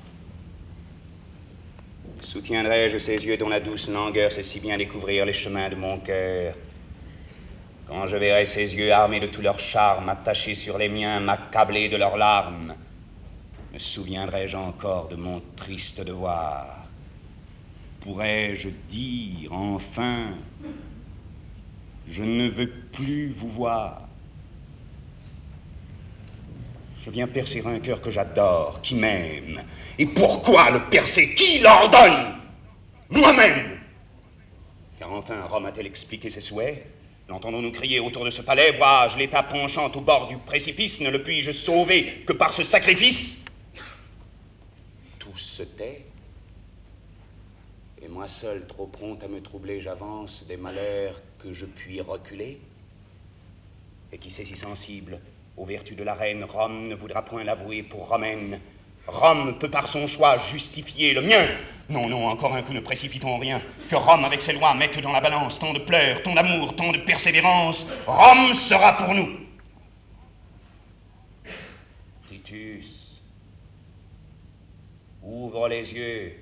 Soutiendrai-je ces yeux dont la douce langueur sait si bien découvrir les chemins de mon cœur? Quand je verrai ces yeux armés de tout leur charme, attachés sur les miens, m'accabler de leurs larmes, me souviendrai-je encore de mon triste devoir? Pourrais-je dire enfin, je ne veux plus vous voir? Je viens percer un cœur que j'adore, qui m'aime. Et pourquoi le percer? Qui l'ordonne? Moi-même! Car enfin, Rome a-t-elle expliqué ses souhaits? L'entendons-nous crier autour de ce palais? Vois-je l'État penchant au bord du précipice? Ne le puis-je sauver que par ce sacrifice? Tout se tait. Et moi seul, trop prompt à me troubler, j'avance des malheurs que je puis reculer. Et qui sait si sensible aux vertus de la reine, Rome ne voudra point l'avouer pour romaine. Rome peut par son choix justifier le mien. Non, non, encore un coup, ne précipitons rien. Que Rome avec ses lois mette dans la balance tant de pleurs, tant d'amour, tant de persévérance. Rome sera pour nous. Titus, ouvre les yeux.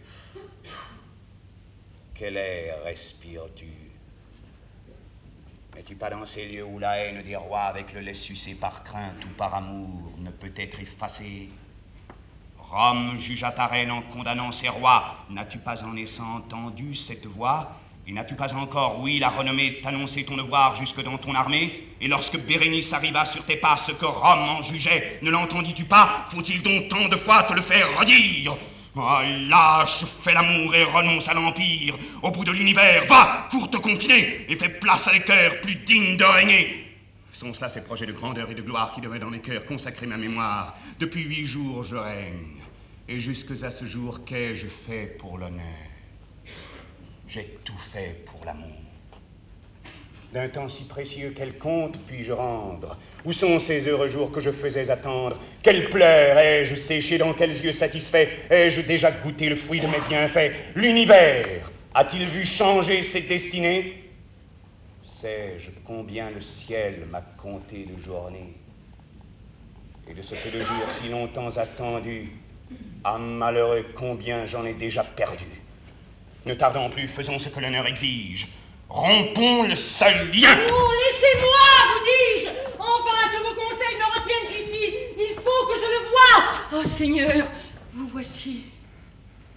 Quel air respires-tu? N'es-tu pas dans ces lieux où la haine des rois avec le lait sucé par crainte ou par amour ne peut être effacée? Rome jugea ta reine en condamnant ses rois. N'as-tu pas en naissant entendu cette voix? Et n'as-tu pas encore, oui, la renommée t'annoncer ton devoir jusque dans ton armée? Et lorsque Bérénice arriva sur tes pas, ce que Rome en jugeait, ne l'entendis-tu pas? Faut-il donc tant de fois te le faire redire? Oh, lâche, fais l'amour et renonce à l'empire. Au bout de l'univers, va, cours te confiner et fais place à des cœurs plus dignes de régner. Sont cela ces projets de grandeur et de gloire qui devaient dans les cœurs consacrer ma mémoire? Depuis huit jours, je règne. Et jusque à ce jour, qu'ai-je fait pour l'honneur? J'ai tout fait pour l'amour. D'un temps si précieux, quel compte puis-je rendre? Où sont ces heureux jours que je faisais attendre? Quelles pleurs ai-je séché? Dans quels yeux satisfaits ai-je déjà goûté le fruit de mes bienfaits? L'univers a-t-il vu changer ses destinées? Sais-je combien le ciel m'a compté de journées? Et de ce peu de jours si longtemps attendus, ah malheureux, combien j'en ai déjà perdu. Ne tardons plus, faisons ce que l'honneur exige. Rompons le seul lien. Oh, laissez-moi, vous dis-je. Enfin, que vos conseils me retiennent ici. Il faut que je le voie. Oh, Seigneur, vous voici.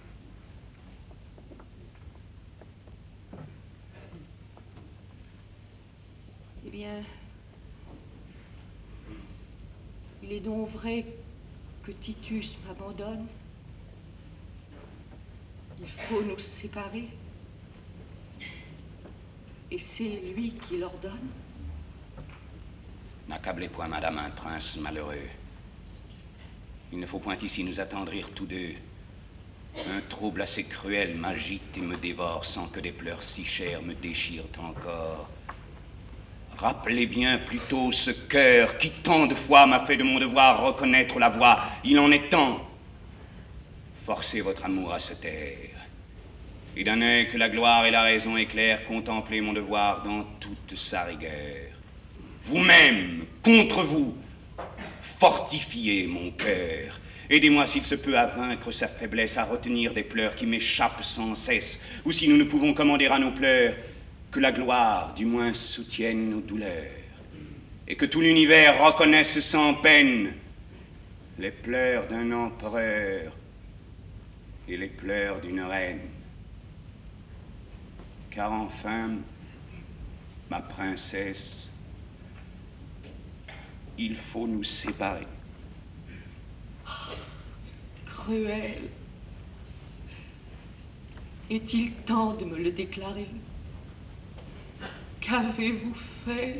Il est donc vrai que Titus m'abandonne. Il faut nous séparer. Et c'est lui qui l'ordonne. N'accablez point, madame, un prince malheureux. Il ne faut point ici nous attendrir tous deux. Un trouble assez cruel m'agite et me dévore sans que des pleurs si chers me déchirent encore. Rappelez bien plutôt ce cœur qui tant de fois m'a fait de mon devoir reconnaître la voie. Il en est temps. Forcez votre amour à se taire. Et d'un œil que la gloire et la raison éclairent, contemplez mon devoir dans toute sa rigueur. Vous-même, contre vous, fortifiez mon cœur. Aidez-moi s'il se peut à vaincre sa faiblesse, à retenir des pleurs qui m'échappent sans cesse, ou si nous ne pouvons commander à nos pleurs, que la gloire du moins soutienne nos douleurs, et que tout l'univers reconnaisse sans peine les pleurs d'un empereur et les pleurs d'une reine. Car enfin, ma princesse, il faut nous séparer. Cruel. Est-il temps de me le déclarer? Qu'avez-vous fait?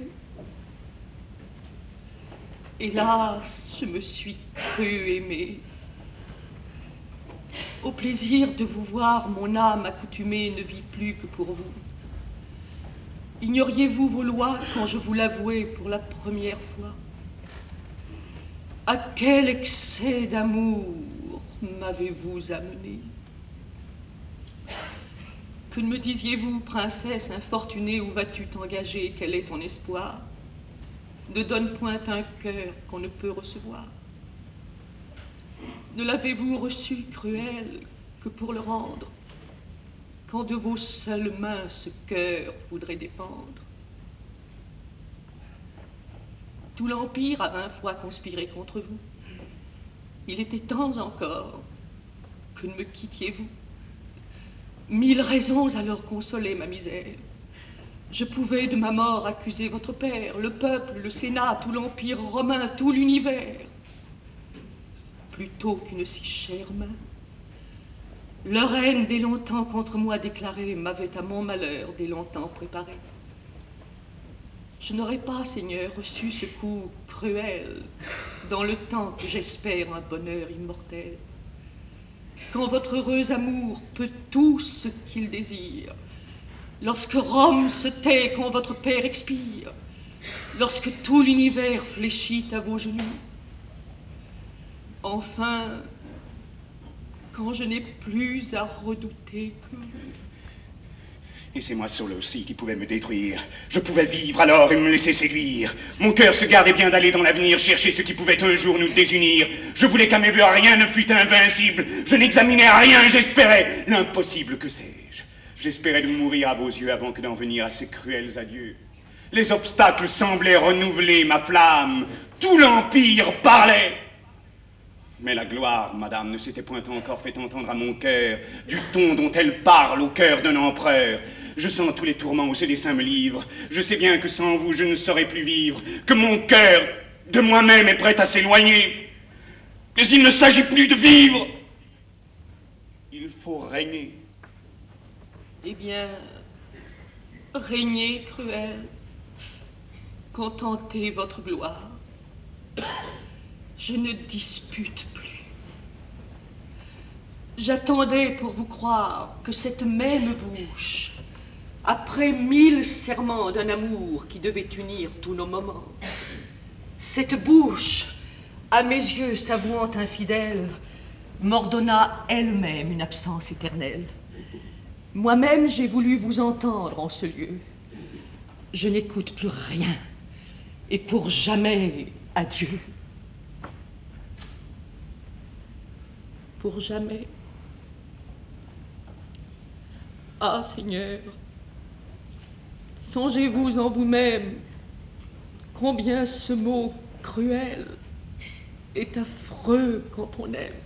Hélas, je me suis cru aimée. Au plaisir de vous voir, mon âme accoutumée ne vit plus que pour vous. Ignoriez-vous vos lois quand je vous l'avouais pour la première fois? À quel excès d'amour m'avez-vous amené? Que ne me disiez-vous, princesse infortunée, où vas-tu t'engager? Quel est ton espoir? Ne donne point un cœur qu'on ne peut recevoir. Ne l'avez-vous reçu, cruel, que pour le rendre, quand de vos seules mains ce cœur voudrait dépendre? Tout l'Empire a vingt fois conspiré contre vous. Il était temps encore que ne me quittiez-vous. Mille raisons alors consolaient ma misère. Je pouvais de ma mort accuser votre père, le peuple, le Sénat, tout l'Empire romain, tout l'univers. Plutôt qu'une si chère main, leur haine dès longtemps contre moi déclarée m'avait à mon malheur dès longtemps préparé. Je n'aurais pas, Seigneur, reçu ce coup cruel dans le temps que j'espère un bonheur immortel. Quand votre heureux amour peut tout ce qu'il désire, lorsque Rome se tait quand votre père expire, lorsque tout l'univers fléchit à vos genoux, enfin, quand je n'ai plus à redouter que vous. Et c'est moi seul aussi qui pouvais me détruire. Je pouvais vivre alors et me laisser séduire. Mon cœur se gardait bien d'aller dans l'avenir chercher ce qui pouvait un jour nous désunir. Je voulais qu'à mes vœux rien ne fût invincible. Je n'examinais rien, j'espérais l'impossible, que sais-je. J'espérais de mourir à vos yeux avant que d'en venir à ces cruels adieux. Les obstacles semblaient renouveler ma flamme. Tout l'Empire parlait. Mais la gloire, madame, ne s'était point encore fait entendre à mon cœur du ton dont elle parle au cœur d'un empereur. Je sens tous les tourments où ce dessein me livre. Je sais bien que sans vous, je ne saurais plus vivre, que mon cœur de moi-même est prêt à s'éloigner. Mais il ne s'agit plus de vivre. Il faut régner. Eh bien, régnez, cruel. Contentez votre gloire. Je ne dispute plus. J'attendais pour vous croire que cette même bouche, après mille serments d'un amour qui devait unir tous nos moments, cette bouche, à mes yeux s'avouant infidèle, m'ordonna elle-même une absence éternelle. Moi-même, j'ai voulu vous entendre en ce lieu. Je n'écoute plus rien, et pour jamais, adieu. Pour jamais. Ah, Seigneur, songez-vous en vous-même combien ce mot cruel est affreux quand on aime.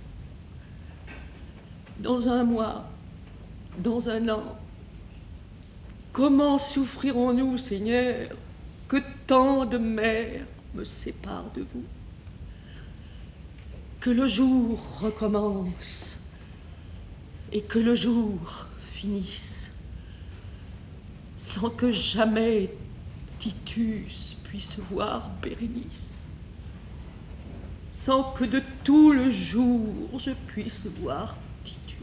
Dans un mois, dans un an, comment souffrirons-nous, Seigneur, que tant de mers me séparent de vous? que le jour recommence et que le jour finisse, sans que jamais Titus puisse voir Bérénice, sans que de tout le jour je puisse voir Titus.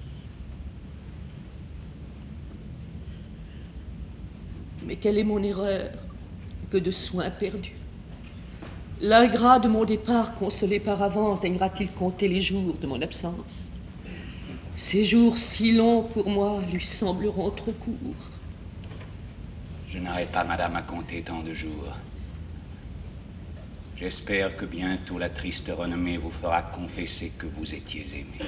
Mais quelle est mon erreur que de soins perdus? L'ingrat de mon départ, consolé par avance, daignera-t-il compter les jours de mon absence? Ces jours si longs pour moi lui sembleront trop courts. Je n'aurai pas, madame, à compter tant de jours. J'espère que bientôt la triste renommée vous fera confesser que vous étiez aimé.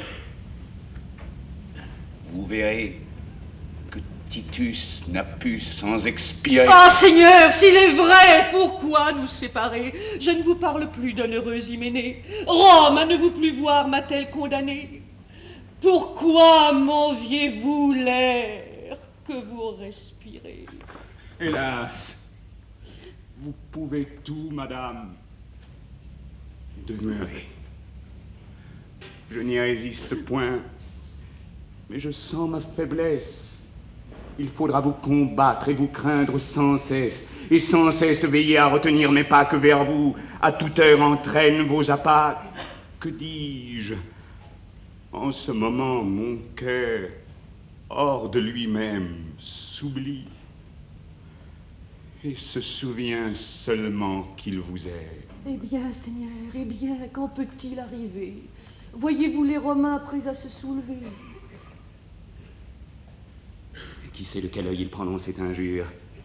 Vous verrez que Titus n'a pu sans expirer. Ah, Seigneur, s'il est vrai, pourquoi nous séparer? Je ne vous parle plus d'un heureux hyménée. Rome, à ne vous plus voir, m'a-t-elle condamné? Pourquoi m'enviez-vous l'air que vous respirez? Hélas, vous pouvez tout, madame. Demeurez. Je n'y résiste point, mais je sens ma faiblesse. Il faudra vous combattre et vous craindre sans cesse, et sans cesse veiller à retenir mes pas que vers vous, à toute heure entraînent vos appâts. Que dis-je? En ce moment, mon cœur, hors de lui-même, s'oublie et se souvient seulement qu'il vous aime. Eh bien, Seigneur, eh bien, quand peut-il arriver? Voyez-vous les Romains prêts à se soulever? Qui sait de quel œil il prononce cette injure?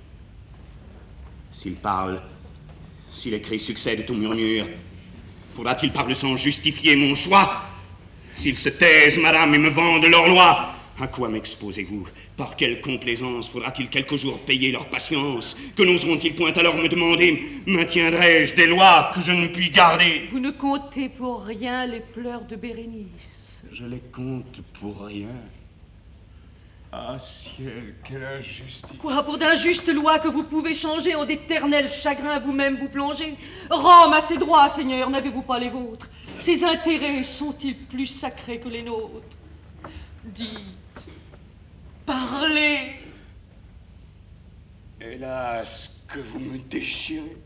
S'il parle, si les cris succèdent aux murmures, faudra-t-il par le sang justifier mon choix? S'ils se taisent, madame, et me vendent leur loi, à quoi m'exposez-vous? Par quelle complaisance faudra-t-il quelques jours payer leur patience? Que n'oseront-ils point alors me demander? Maintiendrai-je des lois que je ne puis garder? Vous ne comptez pour rien les pleurs de Bérénice. Je les compte pour rien. Ah, ciel, quelle injustice! Quoi, pour d'injustes lois que vous pouvez changer, en d'éternels chagrins vous-même vous plongez? Rome a ses droits, Seigneur, n'avez-vous pas les vôtres? Ses intérêts sont-ils plus sacrés que les nôtres? Dites, parlez! Hélas, que vous me déchirez!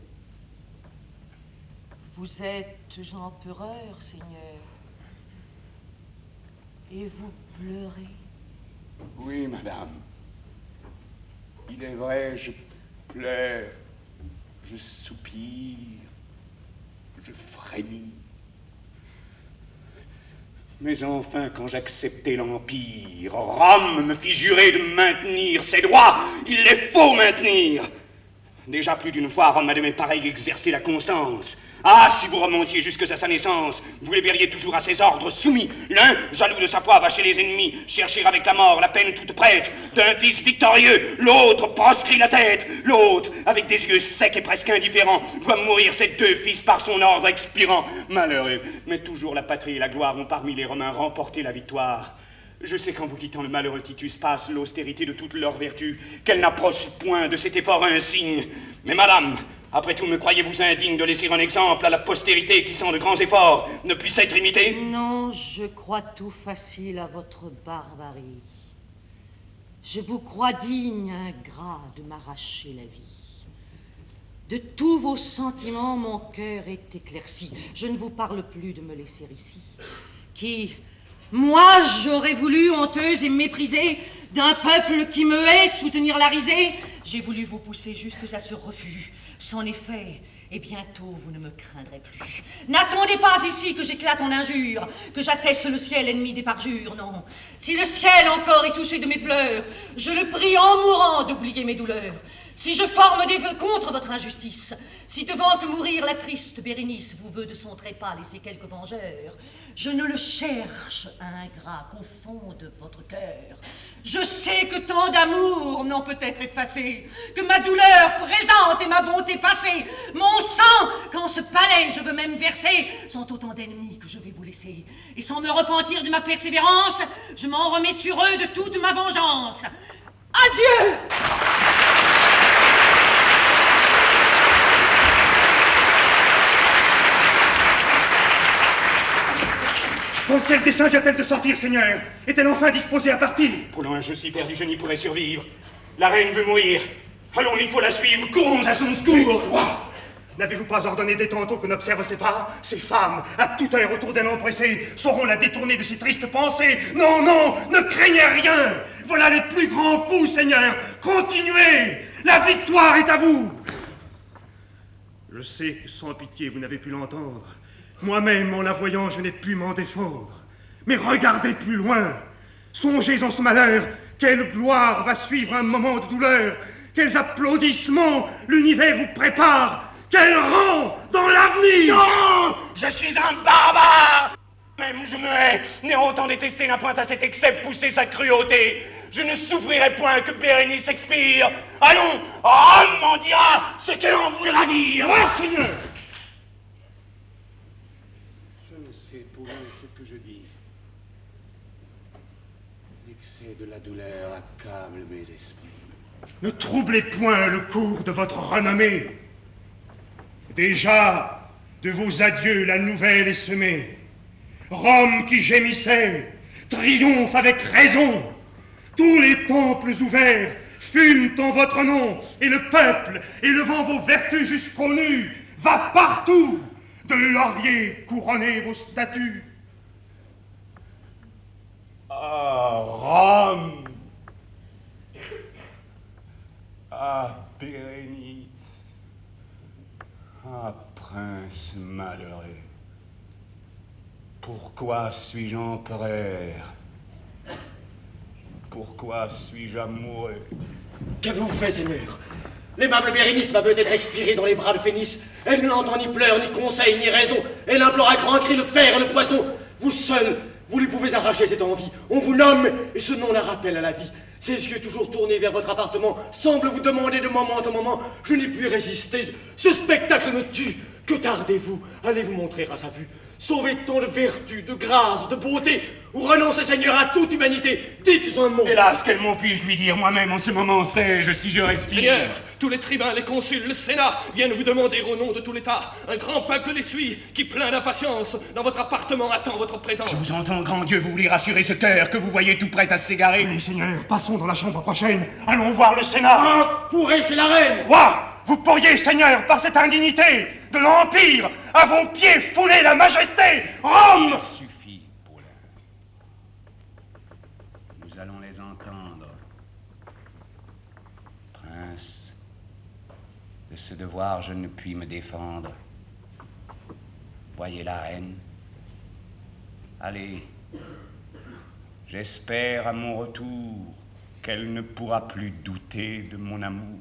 Vous êtes empereur, Seigneur, et vous pleurez. Oui, madame. Il est vrai, je pleure, je soupire, je frémis. Mais enfin, quand j'acceptai l'Empire, Rome me fit jurer de maintenir ses droits. Il les faut maintenir. Déjà plus d'une fois, Rome a de mes pareils exercé la constance. Ah, si vous remontiez jusque à sa naissance, vous les verriez toujours à ses ordres soumis. L'un, jaloux de sa foi, va chez les ennemis, chercher avec la mort la peine toute prête d'un fils victorieux. L'autre proscrit la tête. L'autre, avec des yeux secs et presque indifférents, voit mourir ses deux fils par son ordre expirant. Malheureux, mais toujours la patrie et la gloire ont parmi les Romains remporté la victoire. Je sais qu'en vous quittant, le malheureux Titus passe l'austérité de toutes leurs vertus, qu'elle n'approche point de cet effort insigne. Mais madame, après tout, me croyez-vous indigne de laisser un exemple à la postérité qui, sans de grands efforts, ne puisse être imité? Non, je crois tout facile à votre barbarie. Je vous crois digne, ingrat, de m'arracher la vie. De tous vos sentiments, mon cœur est éclairci. Je ne vous parle plus de me laisser ici. Qui... Moi, j'aurais voulu, honteuse et méprisée, d'un peuple qui me hait, soutenir la risée. J'ai voulu vous pousser jusque à ce refus. Sans effet, et bientôt vous ne me craindrez plus. N'attendez pas ici que j'éclate en injure, que j'atteste le ciel ennemi des parjures, non. Si le ciel encore est touché de mes pleurs, je le prie en mourant d'oublier mes douleurs. Si je forme des vœux contre votre injustice, si devant que mourir la triste Bérénice vous veut de son trépas laisser quelques vengeurs, je ne le cherche, ingrat, qu'au fond de votre cœur. Je sais que tant d'amour n'ont peut être effacé, que ma douleur présente et ma bonté passée, mon sang, qu'en ce palais je veux même verser, sont autant d'ennemis que je vais vous laisser. Et sans me repentir de ma persévérance, je m'en remets sur eux de toute ma vengeance. Adieu! Dans quel dessein vient-elle de sortir, Seigneur? Est-elle enfin disposée à partir? Pour loin, je suis perdu, je n'y pourrai survivre. La reine veut mourir. Allons, il faut la suivre, courons à son secours. Roi, n'avez-vous pas ordonné dès tantôt qu'on observe ses pas? Ces femmes, à toute heure autour d'un homme pressé, sauront la détourner de si tristes pensées. Non, non, ne craignez rien. Voilà les plus grands coups, Seigneur. Continuez. La victoire est à vous. Je sais que sans pitié, vous n'avez pu l'entendre. Moi-même, en la voyant, je n'ai pu m'en défendre. Mais regardez plus loin. Songez en ce malheur. Quelle gloire va suivre un moment de douleur. Quels applaudissements l'univers vous prépare. Quel rang dans l'avenir. Non, je suis un barbare. Même je me hais, n'ayant autant détesté n'a point à cet excès poussé sa cruauté. Je ne souffrirai point que Bérénice expire. Allons, Rome m'en dira ce qu'elle en voudra dire. Oui, Seigneur. Je ne sais pour ce que je dis. L'excès de la douleur accable mes esprits. Ne troublez point le cours de votre renommée. Déjà, de vos adieux, la nouvelle est semée. Rome qui gémissait, triomphe avec raison. Tous les temples ouverts fument en votre nom, et le peuple, élevant vos vertus jusqu'aux nues, va partout de lauriers couronner vos statues. Ah, Rome! Ah, Bérénice! Ah, prince malheureux! Pourquoi suis-je empereur? Pourquoi suis-je amoureux? Qu'avez-vous fait, Seigneur? L'aimable Bérénice va peut-être expirer dans les bras de Phénice. Elle n'entend ni pleurs, ni conseils, ni raison. Elle implore à grands cris le fer et le poison. Vous seul, vous lui pouvez arracher cette envie. On vous nomme, et ce nom la rappelle à la vie. Ses yeux toujours tournés vers votre appartement semblent vous demander de moment en moment. Je n'y puis résister. Ce spectacle me tue. Que tardez-vous? Allez vous montrer à sa vue. Sauvez-t-on de vertu, de grâce, de beauté, ou renoncez, Seigneur, à toute humanité? Dites un mot. Hélas, quel mot puis-je lui dire? Moi-même, en ce moment, sais-je si je respire. Seigneur, tous les tribuns, les consuls, le Sénat viennent vous demander au nom de tout l'État. Un grand peuple les suit, qui, plein d'impatience, dans votre appartement attend votre présence. Je vous entends, grand Dieu, vous voulez rassurer ce cœur que vous voyez tout prêt à s'égarer. Oui, Seigneur, passons dans la chambre prochaine. Allons voir le Sénat. Ah, courez chez la reine. Roi, vous pourriez, Seigneur, par cette indignité de l'Empire, à vos pieds fouler la majesté. Rome! Il suffit, Paulin. Nous allons les entendre. Prince, de ce devoir je ne puis me défendre. Voyez la reine. Allez, j'espère à mon retour qu'elle ne pourra plus douter de mon amour.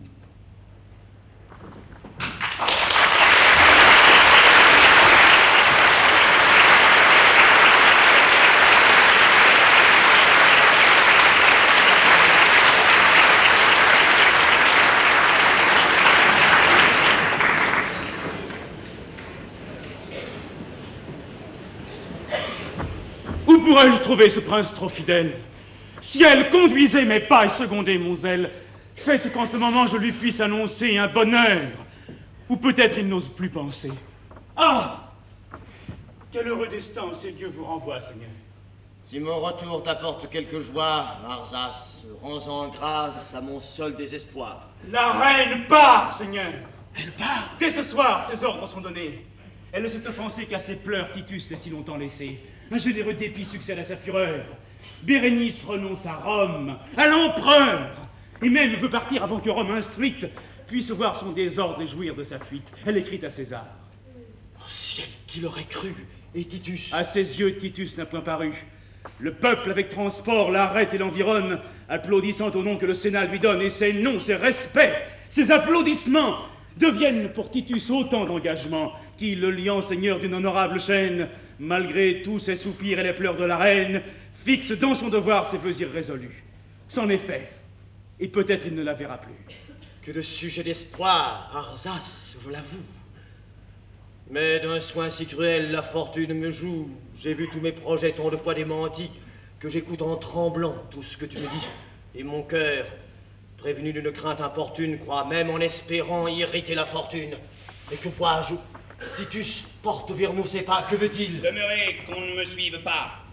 Où pourrais-je trouver ce prince trop fidèle? Si elle conduisait mes pas et secondait mon zèle, faites qu'en ce moment je lui puisse annoncer un bonheur, ou peut-être il n'ose plus penser. Ah! Quel heureux destin ces lieux vous renvoient, Seigneur. Si mon retour t'apporte quelque joie, Arzas, rends-en grâce à mon seul désespoir. La reine part, Seigneur. Elle part? Dès ce soir, ses ordres sont donnés. Elle ne s'est offensée qu'à ses pleurs Titus l'a si longtemps laissé. Un généreux dépit succède à sa fureur. Bérénice renonce à Rome, à l'empereur, et même veut partir avant que Rome instruite puisse voir son désordre et jouir de sa fuite. Elle écrit à César. Oh ciel, qui l'aurait cru? Et Titus? À ses yeux, Titus n'a point paru. Le peuple avec transport l'arrête et l'environne, applaudissant au nom que le Sénat lui donne, et ses noms, ses respects, ses applaudissements deviennent pour Titus autant d'engagements qui, le liant seigneur d'une honorable chaîne, malgré tous ses soupirs et les pleurs de la reine, fixe dans son devoir ses vœux irrésolus. C'en est fait, et peut-être il ne la verra plus. Que de sujets d'espoir, Arzas, je l'avoue. Mais d'un soin si cruel, la fortune me joue. J'ai vu tous mes projets tant de fois démentis que j'écoute en tremblant tout ce que tu me dis. Et mon cœur, prévenu d'une crainte importune, croit même en espérant irriter la fortune. Et que vois-je? Titus porte vers nous ses pas, que veut-il? Demeurez, qu'on ne me suive pas.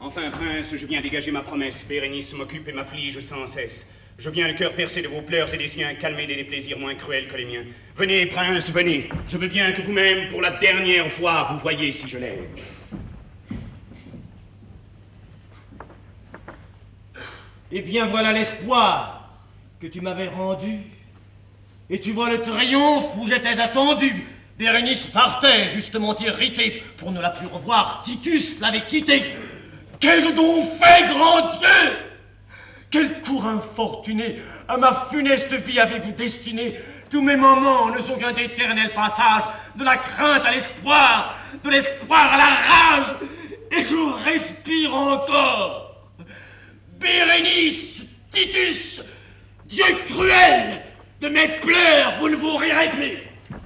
Enfin, prince, je viens dégager ma promesse. Bérénice m'occupe et m'afflige sans cesse. Je viens le cœur percé de vos pleurs et des siens, calmés des déplaisirs moins cruels que les miens. Venez, prince, venez. Je veux bien que vous-même, pour la dernière fois, vous voyez si je l'aime. Eh bien, voilà l'espoir que tu m'avais rendu. Et tu vois le triomphe où j'étais attendu. Bérénice partait, justement irritée, pour ne la plus revoir. Titus l'avait quittée. Qu'ai-je donc fait, grand Dieu? Quel cours infortuné à ma funeste vie avez-vous destiné? Tous mes moments ne sont qu'un d'éternel passage, de la crainte à l'espoir, de l'espoir à la rage, et je respire encore. Bérénice, Titus, Dieu cruel, de mes pleurs, vous ne vous rirez plus.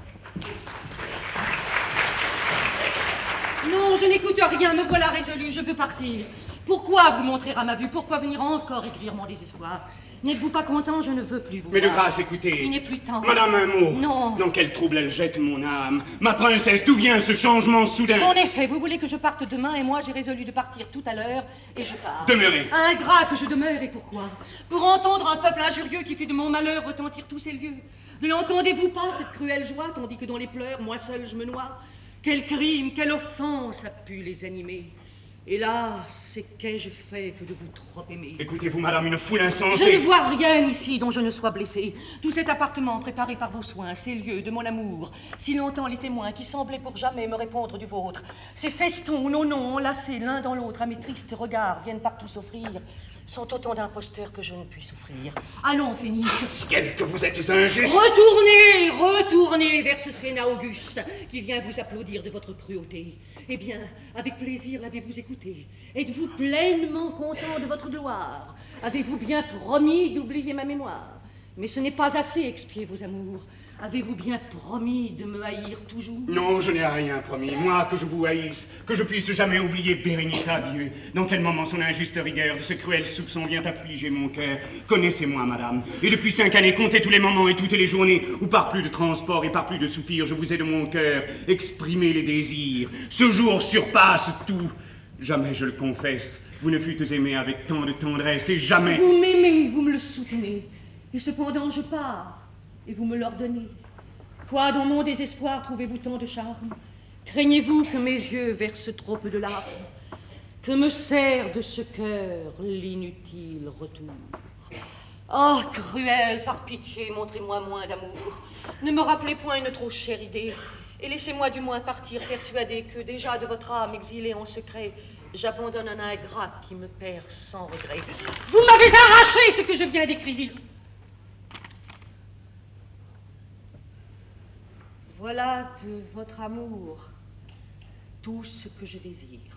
Non, je n'écoute rien, me voilà résolu, je veux partir. Pourquoi vous montrer à ma vue? Pourquoi venir encore écrire mon désespoir? N'êtes-vous pas content? Je ne veux plus vous Mais voir. de grâce, écoutez. Il n'est plus temps. Madame, un mot. Non. Dans quel trouble elle jette mon âme? Ma princesse, d'où vient ce changement soudain? Son effet, vous voulez que je parte demain et moi j'ai résolu de partir tout à l'heure et je pars. Demeurez. Ingrat que je demeure, et pourquoi? Pour entendre un peuple injurieux qui fait de mon malheur retentir tous ces lieux. Ne l'entendez-vous pas, cette cruelle joie, tandis que dans les pleurs, moi seul je me noie? Quel crime, quelle offense a pu les animer? Hélas, c'est qu'ai-je fait que de vous trop aimer? Écoutez-vous, madame, une foule insensée. Je ne vois rien ici dont je ne sois blessé. Tout cet appartement préparé par vos soins, ces lieux de mon amour, si longtemps les témoins qui semblaient pour jamais me répondre du vôtre, ces festons où nos noms enlacés l'un dans l'autre à mes tristes regards viennent partout s'offrir, sont autant d'imposteurs que je ne puis souffrir. Allons, Phénix. Ciel, que vous êtes injuste. Retournez, retournez vers ce Sénat auguste qui vient vous applaudir de votre cruauté. Eh bien, avec plaisir l'avez-vous écouté? Êtes-vous pleinement content de votre gloire? Avez-vous bien promis d'oublier ma mémoire? Mais ce n'est pas assez expier vos amours. Avez-vous bien promis de me haïr toujours? Non, je n'ai rien promis. Moi, que je vous haïsse, que je puisse jamais oublier Bérénice, adieu. Dans quel moment son injuste rigueur de ce cruel soupçon vient affliger mon cœur? Connaissez-moi, madame. Et depuis cinq années, comptez tous les moments et toutes les journées où par plus de transport et par plus de soupirs, je vous ai de mon cœur exprimé les désirs. Ce jour surpasse tout. Jamais, je le confesse, vous ne fûtes aimé avec tant de tendresse et jamais... Vous m'aimez, vous me le soutenez. Et cependant, je pars. Et vous me l'ordonnez. Quoi, dans mon désespoir, trouvez-vous tant de charme? Craignez-vous que mes yeux versent trop peu de larmes? Que me sert de ce cœur l'inutile retour? Oh, cruel, par pitié, montrez-moi moins d'amour. Ne me rappelez point une trop chère idée. Et laissez-moi du moins partir persuadé que déjà de votre âme exilée en secret, j'abandonne un ingrat qui me perd sans regret. Vous m'avez arraché ce que je viens d'écrire. Voilà de votre amour tout ce que je désire.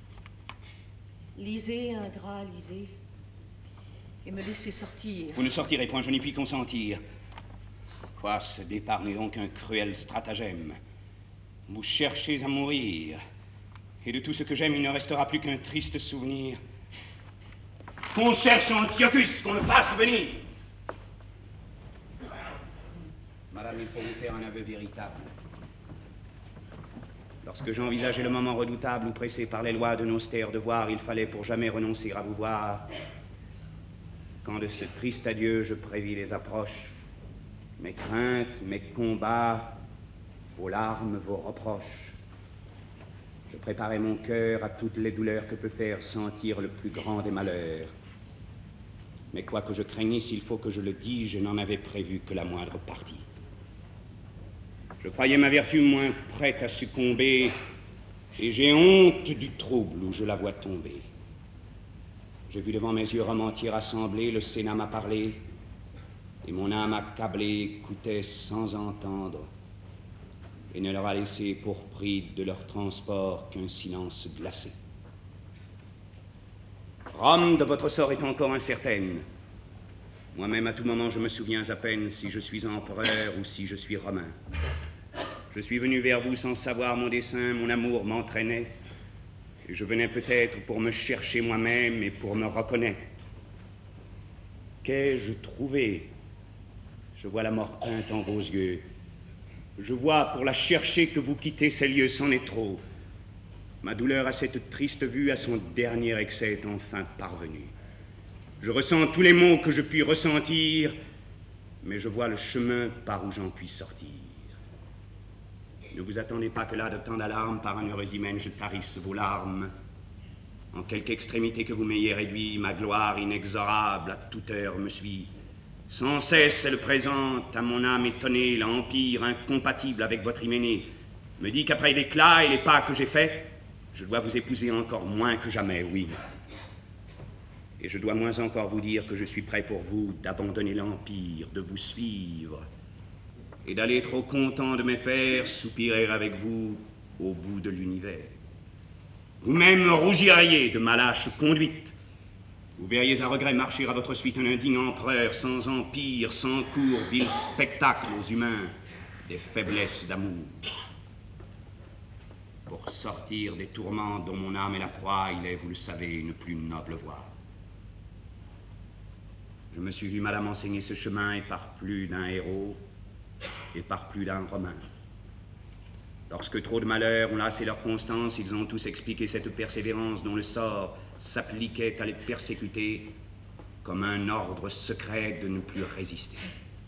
Lisez, ingrat, lisez, et me laissez sortir. Vous ne sortirez point, je n'y puis consentir. Quoi, ce départ n'est donc qu'un cruel stratagème. Vous cherchez à mourir, et de tout ce que j'aime, il ne restera plus qu'un triste souvenir. Qu'on cherche Antiochus, qu'on le fasse venir. Madame, il faut vous faire un aveu véritable. Lorsque j'envisageais le moment redoutable où, pressé par les lois de nos austères devoirs, il fallait pour jamais renoncer à vous voir, quand de ce triste adieu je prévis les approches, mes craintes, mes combats, vos larmes, vos reproches, je préparais mon cœur à toutes les douleurs que peut faire sentir le plus grand des malheurs. Mais quoi que je craignais, s'il faut que je le dise, je n'en avais prévu que la moindre partie. Je croyais ma vertu moins prête à succomber, et j'ai honte du trouble où je la vois tomber. J'ai vu devant mes yeux rementir assemblés, le Sénat m'a parlé, et mon âme accablée écoutait sans entendre, et ne leur a laissé pour prix de leur transport qu'un silence glacé. Rome, de votre sort, est encore incertaine. Moi-même, à tout moment, je me souviens à peine si je suis empereur ou si je suis romain. Je suis venu vers vous sans savoir mon dessein, mon amour m'entraînait. Et je venais peut-être pour me chercher moi-même et pour me reconnaître. Qu'ai-je trouvé? Je vois la mort peinte en vos yeux. Je vois, pour la chercher, que vous quittez ces lieux, c'en est trop. Ma douleur à cette triste vue, à son dernier excès, est enfin parvenue. Je ressens tous les maux que je puis ressentir, mais je vois le chemin par où j'en puis sortir. Ne vous attendez pas que là, de tant d'alarmes, par un heureux hymen, je tarisse vos larmes. En quelque extrémité que vous m'ayez réduit, ma gloire inexorable à toute heure me suit. Sans cesse, elle présente à mon âme étonnée l'empire incompatible avec votre hyménée. Me dit qu'après l'éclat et les pas que j'ai faits, je dois vous épouser encore moins que jamais, oui. Et je dois moins encore vous dire que je suis prêt pour vous d'abandonner l'empire, de vous suivre, et d'aller trop content de mes fers soupirer avec vous au bout de l'univers. Vous-même rougiriez de ma lâche conduite. Vous verriez à regret marcher à votre suite un indigne empereur, sans empire, sans cour, vil spectacle aux humains, des faiblesses d'amour. Pour sortir des tourments dont mon âme est la proie, il est, vous le savez, une plus noble voie. Je me suis vu, madame, enseigner ce chemin, et par plus d'un héros, et par plus d'un Romain. Lorsque trop de malheurs ont lassé leur constance, ils ont tous expliqué cette persévérance dont le sort s'appliquait à les persécuter comme un ordre secret de ne plus résister.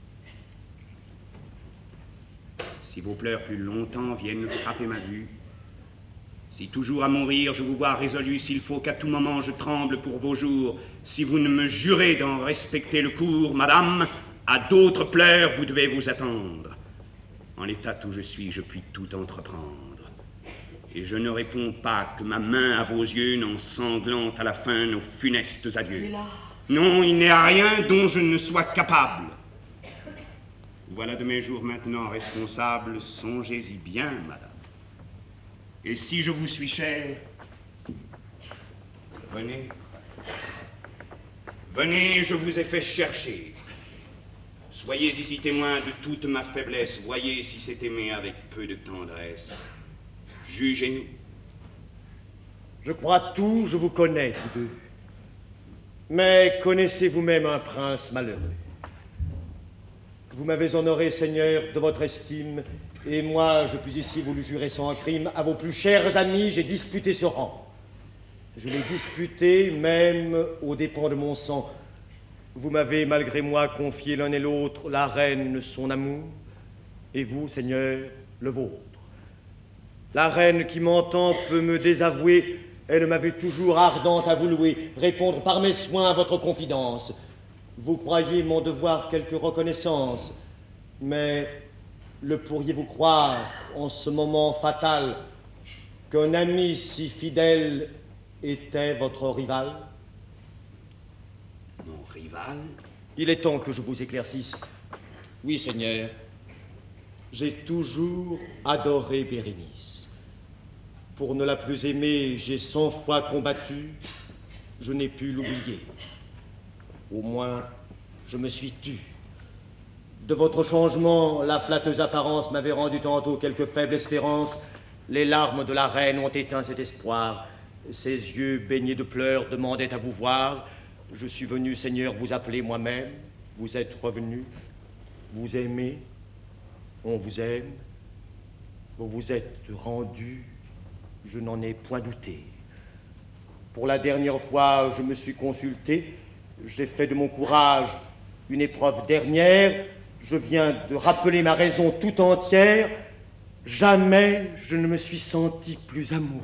Si vos pleurs plus longtemps viennent frapper ma vue, si toujours à mourir je vous vois résolu, s'il faut qu'à tout moment je tremble pour vos jours, si vous ne me jurez d'en respecter le cours, madame, à d'autres pleurs vous devez vous attendre. En l'état où je suis, je puis tout entreprendre. Et je ne réponds pas que ma main à vos yeux n'ensanglante à la fin nos funestes adieux. Non, il n'est rien dont je ne sois capable. Voilà de mes jours maintenant responsables, songez-y bien, madame. Et si je vous suis cher, venez. Venez, je vous ai fait chercher. Soyez ici témoin de toute ma faiblesse. Voyez si c'est aimé avec peu de tendresse. Jugez-nous. Je crois tout, je vous connais tous deux. Mais connaissez vous-même un prince malheureux. Vous m'avez honoré, Seigneur, de votre estime, et moi, je puis ici vous le jurer sans crime, à vos plus chers amis, j'ai disputé ce rang. Je l'ai disputé même aux dépens de mon sang. Vous m'avez, malgré moi, confié l'un et l'autre la reine, son amour, et vous, Seigneur, le vôtre. La reine qui m'entend peut me désavouer, elle m'avait toujours ardente à vous louer, répondre par mes soins à votre confidence. Vous croyez mon devoir quelque reconnaissance, mais le pourriez-vous croire, en ce moment fatal, qu'un ami si fidèle était votre rival? Mon rival? Il est temps que je vous éclaircisse. Oui, Seigneur, j'ai toujours adoré Bérénice. Pour ne la plus aimer, j'ai cent fois combattu, je n'ai pu l'oublier. Au moins, je me suis tu. De votre changement, la flatteuse apparence m'avait rendu tantôt quelque faible espérance. Les larmes de la reine ont éteint cet espoir. Ses yeux baignés de pleurs demandaient à vous voir. Je suis venu, Seigneur, vous appeler moi-même. Vous êtes revenu. Vous aimez. On vous aime. Vous vous êtes rendu. Je n'en ai point douté. Pour la dernière fois, je me suis consulté. J'ai fait de mon courage une épreuve dernière. Je viens de rappeler ma raison tout entière. Jamais je ne me suis senti plus amoureux.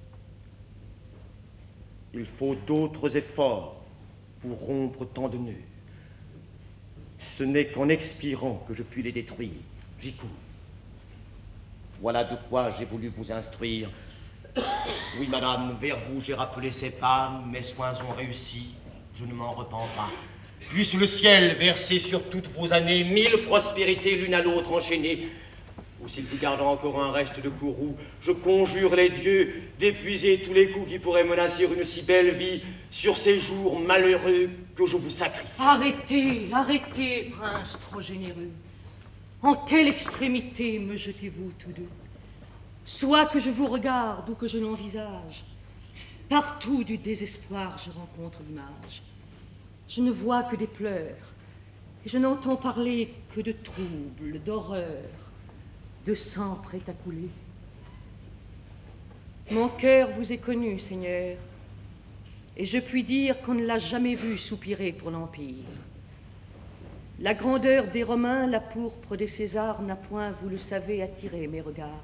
Il faut d'autres efforts pour rompre tant de nœuds. Ce n'est qu'en expirant que je puis les détruire. J'y cours. Voilà de quoi j'ai voulu vous instruire. Oui, madame, vers vous j'ai rappelé ces pas, mes soins ont réussi, je ne m'en repens pas. Puisse le ciel verser sur toutes vos années mille prospérités l'une à l'autre enchaînées. Ou s'il vous garde encore un reste de courroux, je conjure les dieux d'épuiser tous les coups qui pourraient menacer une si belle vie sur ces jours malheureux que je vous sacrifie. Arrêtez, arrêtez, prince trop généreux. En quelle extrémité me jetez-vous tous deux? Soit que je vous regarde ou que je l'envisage, partout du désespoir je rencontre l'image. Je ne vois que des pleurs, et je n'entends parler que de troubles, d'horreur, de sang prêt à couler. Mon cœur vous est connu, Seigneur, et je puis dire qu'on ne l'a jamais vu soupirer pour l'Empire. La grandeur des Romains, la pourpre des Césars n'a point, vous le savez, attiré mes regards.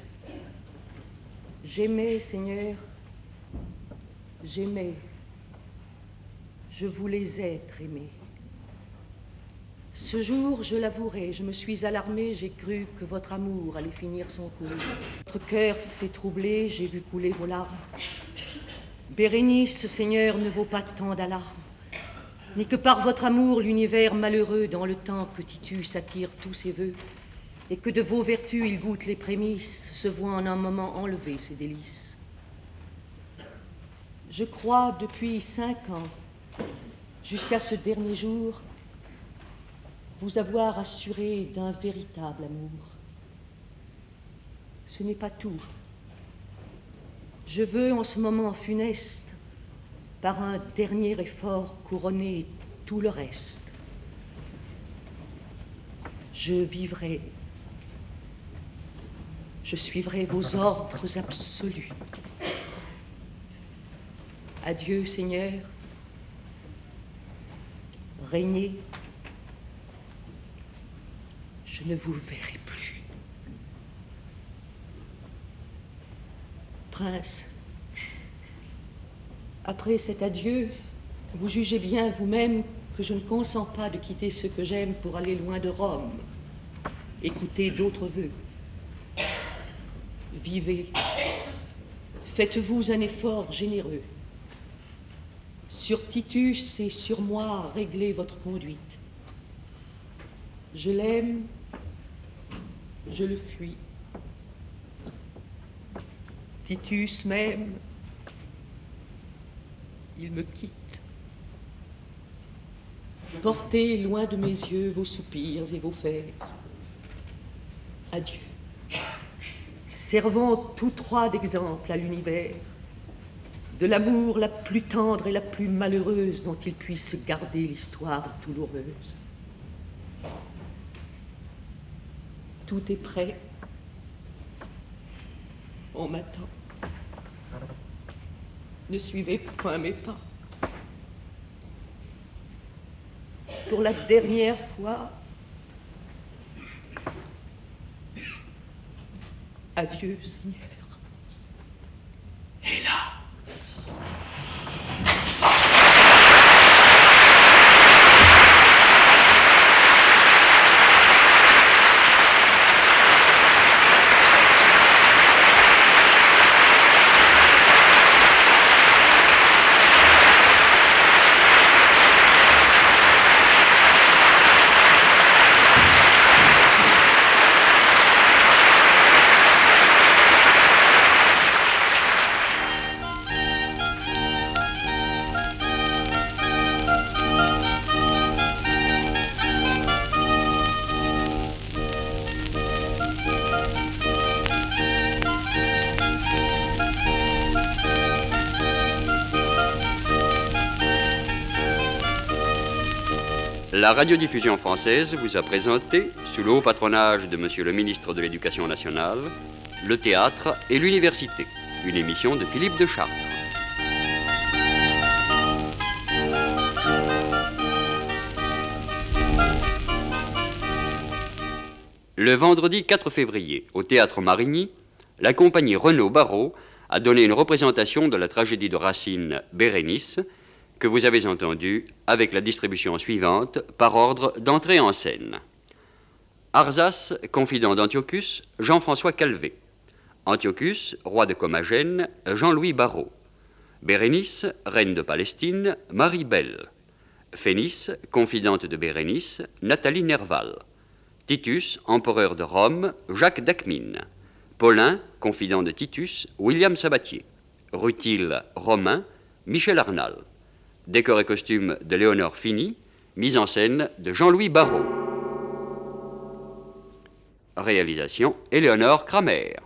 J'aimais, Seigneur, j'aimais, je voulais être aimé. Ce jour, je l'avouerai, je me suis alarmée, j'ai cru que votre amour allait finir son cours. Votre cœur s'est troublé, j'ai vu couler vos larmes. Bérénice, Seigneur, ne vaut pas tant d'alarmes, ni que par votre amour l'univers malheureux, dans le temps que Titus attire tous ses vœux, et que de vos vertus il goûte les prémices, se voit en un moment enlever ses délices. Je crois depuis cinq ans, jusqu'à ce dernier jour, vous avoir assuré d'un véritable amour. Ce n'est pas tout. Je veux en ce moment funeste, par un dernier effort, couronner tout le reste. Je vivrai, je suivrai vos ordres absolus. Adieu, Seigneur. Régnez. Je ne vous verrai plus. Prince, après cet adieu, vous jugez bien vous-même que je ne consens pas de quitter ce que j'aime pour aller loin de Rome, écouter d'autres vœux. Vivez, faites-vous un effort généreux. Sur Titus et sur moi, réglez votre conduite. Je l'aime, je le fuis. Titus m'aime, il me quitte. Portez loin de mes yeux vos soupirs et vos fers. Adieu. Servons tous trois d'exemple à l'univers, de l'amour la plus tendre et la plus malheureuse dont il puisse garder l'histoire douloureuse. Tout est prêt. On m'attend. Ne suivez point mes pas. Pour la dernière fois, adieu, Seigneur. Et là, La radiodiffusion française vous a présenté, sous le haut patronage de Monsieur le ministre de l'Éducation nationale, le théâtre et l'université, une émission de Philippe de Chartres. Le vendredi quatre février, au théâtre Marigny, la compagnie Renaud-Barrault a donné une représentation de la tragédie de Racine Bérénice, que vous avez entendu avec la distribution suivante par ordre d'entrée en scène. Arzas, confident d'Antiochus, Jean-François Calvé. Antiochus, roi de Commagène, Jean-Louis Barrault. Bérénice, reine de Palestine, Marie Belle. Phénice, confidente de Bérénice, Nathalie Nerval. Titus, empereur de Rome, Jacques d'Acmine. Paulin, confident de Titus, William Sabatier. Rutile, Romain, Michel Arnal. Décor et costume de Léonore Fini, mise en scène de Jean-Louis Barrault. Réalisation Éléonore Kramer.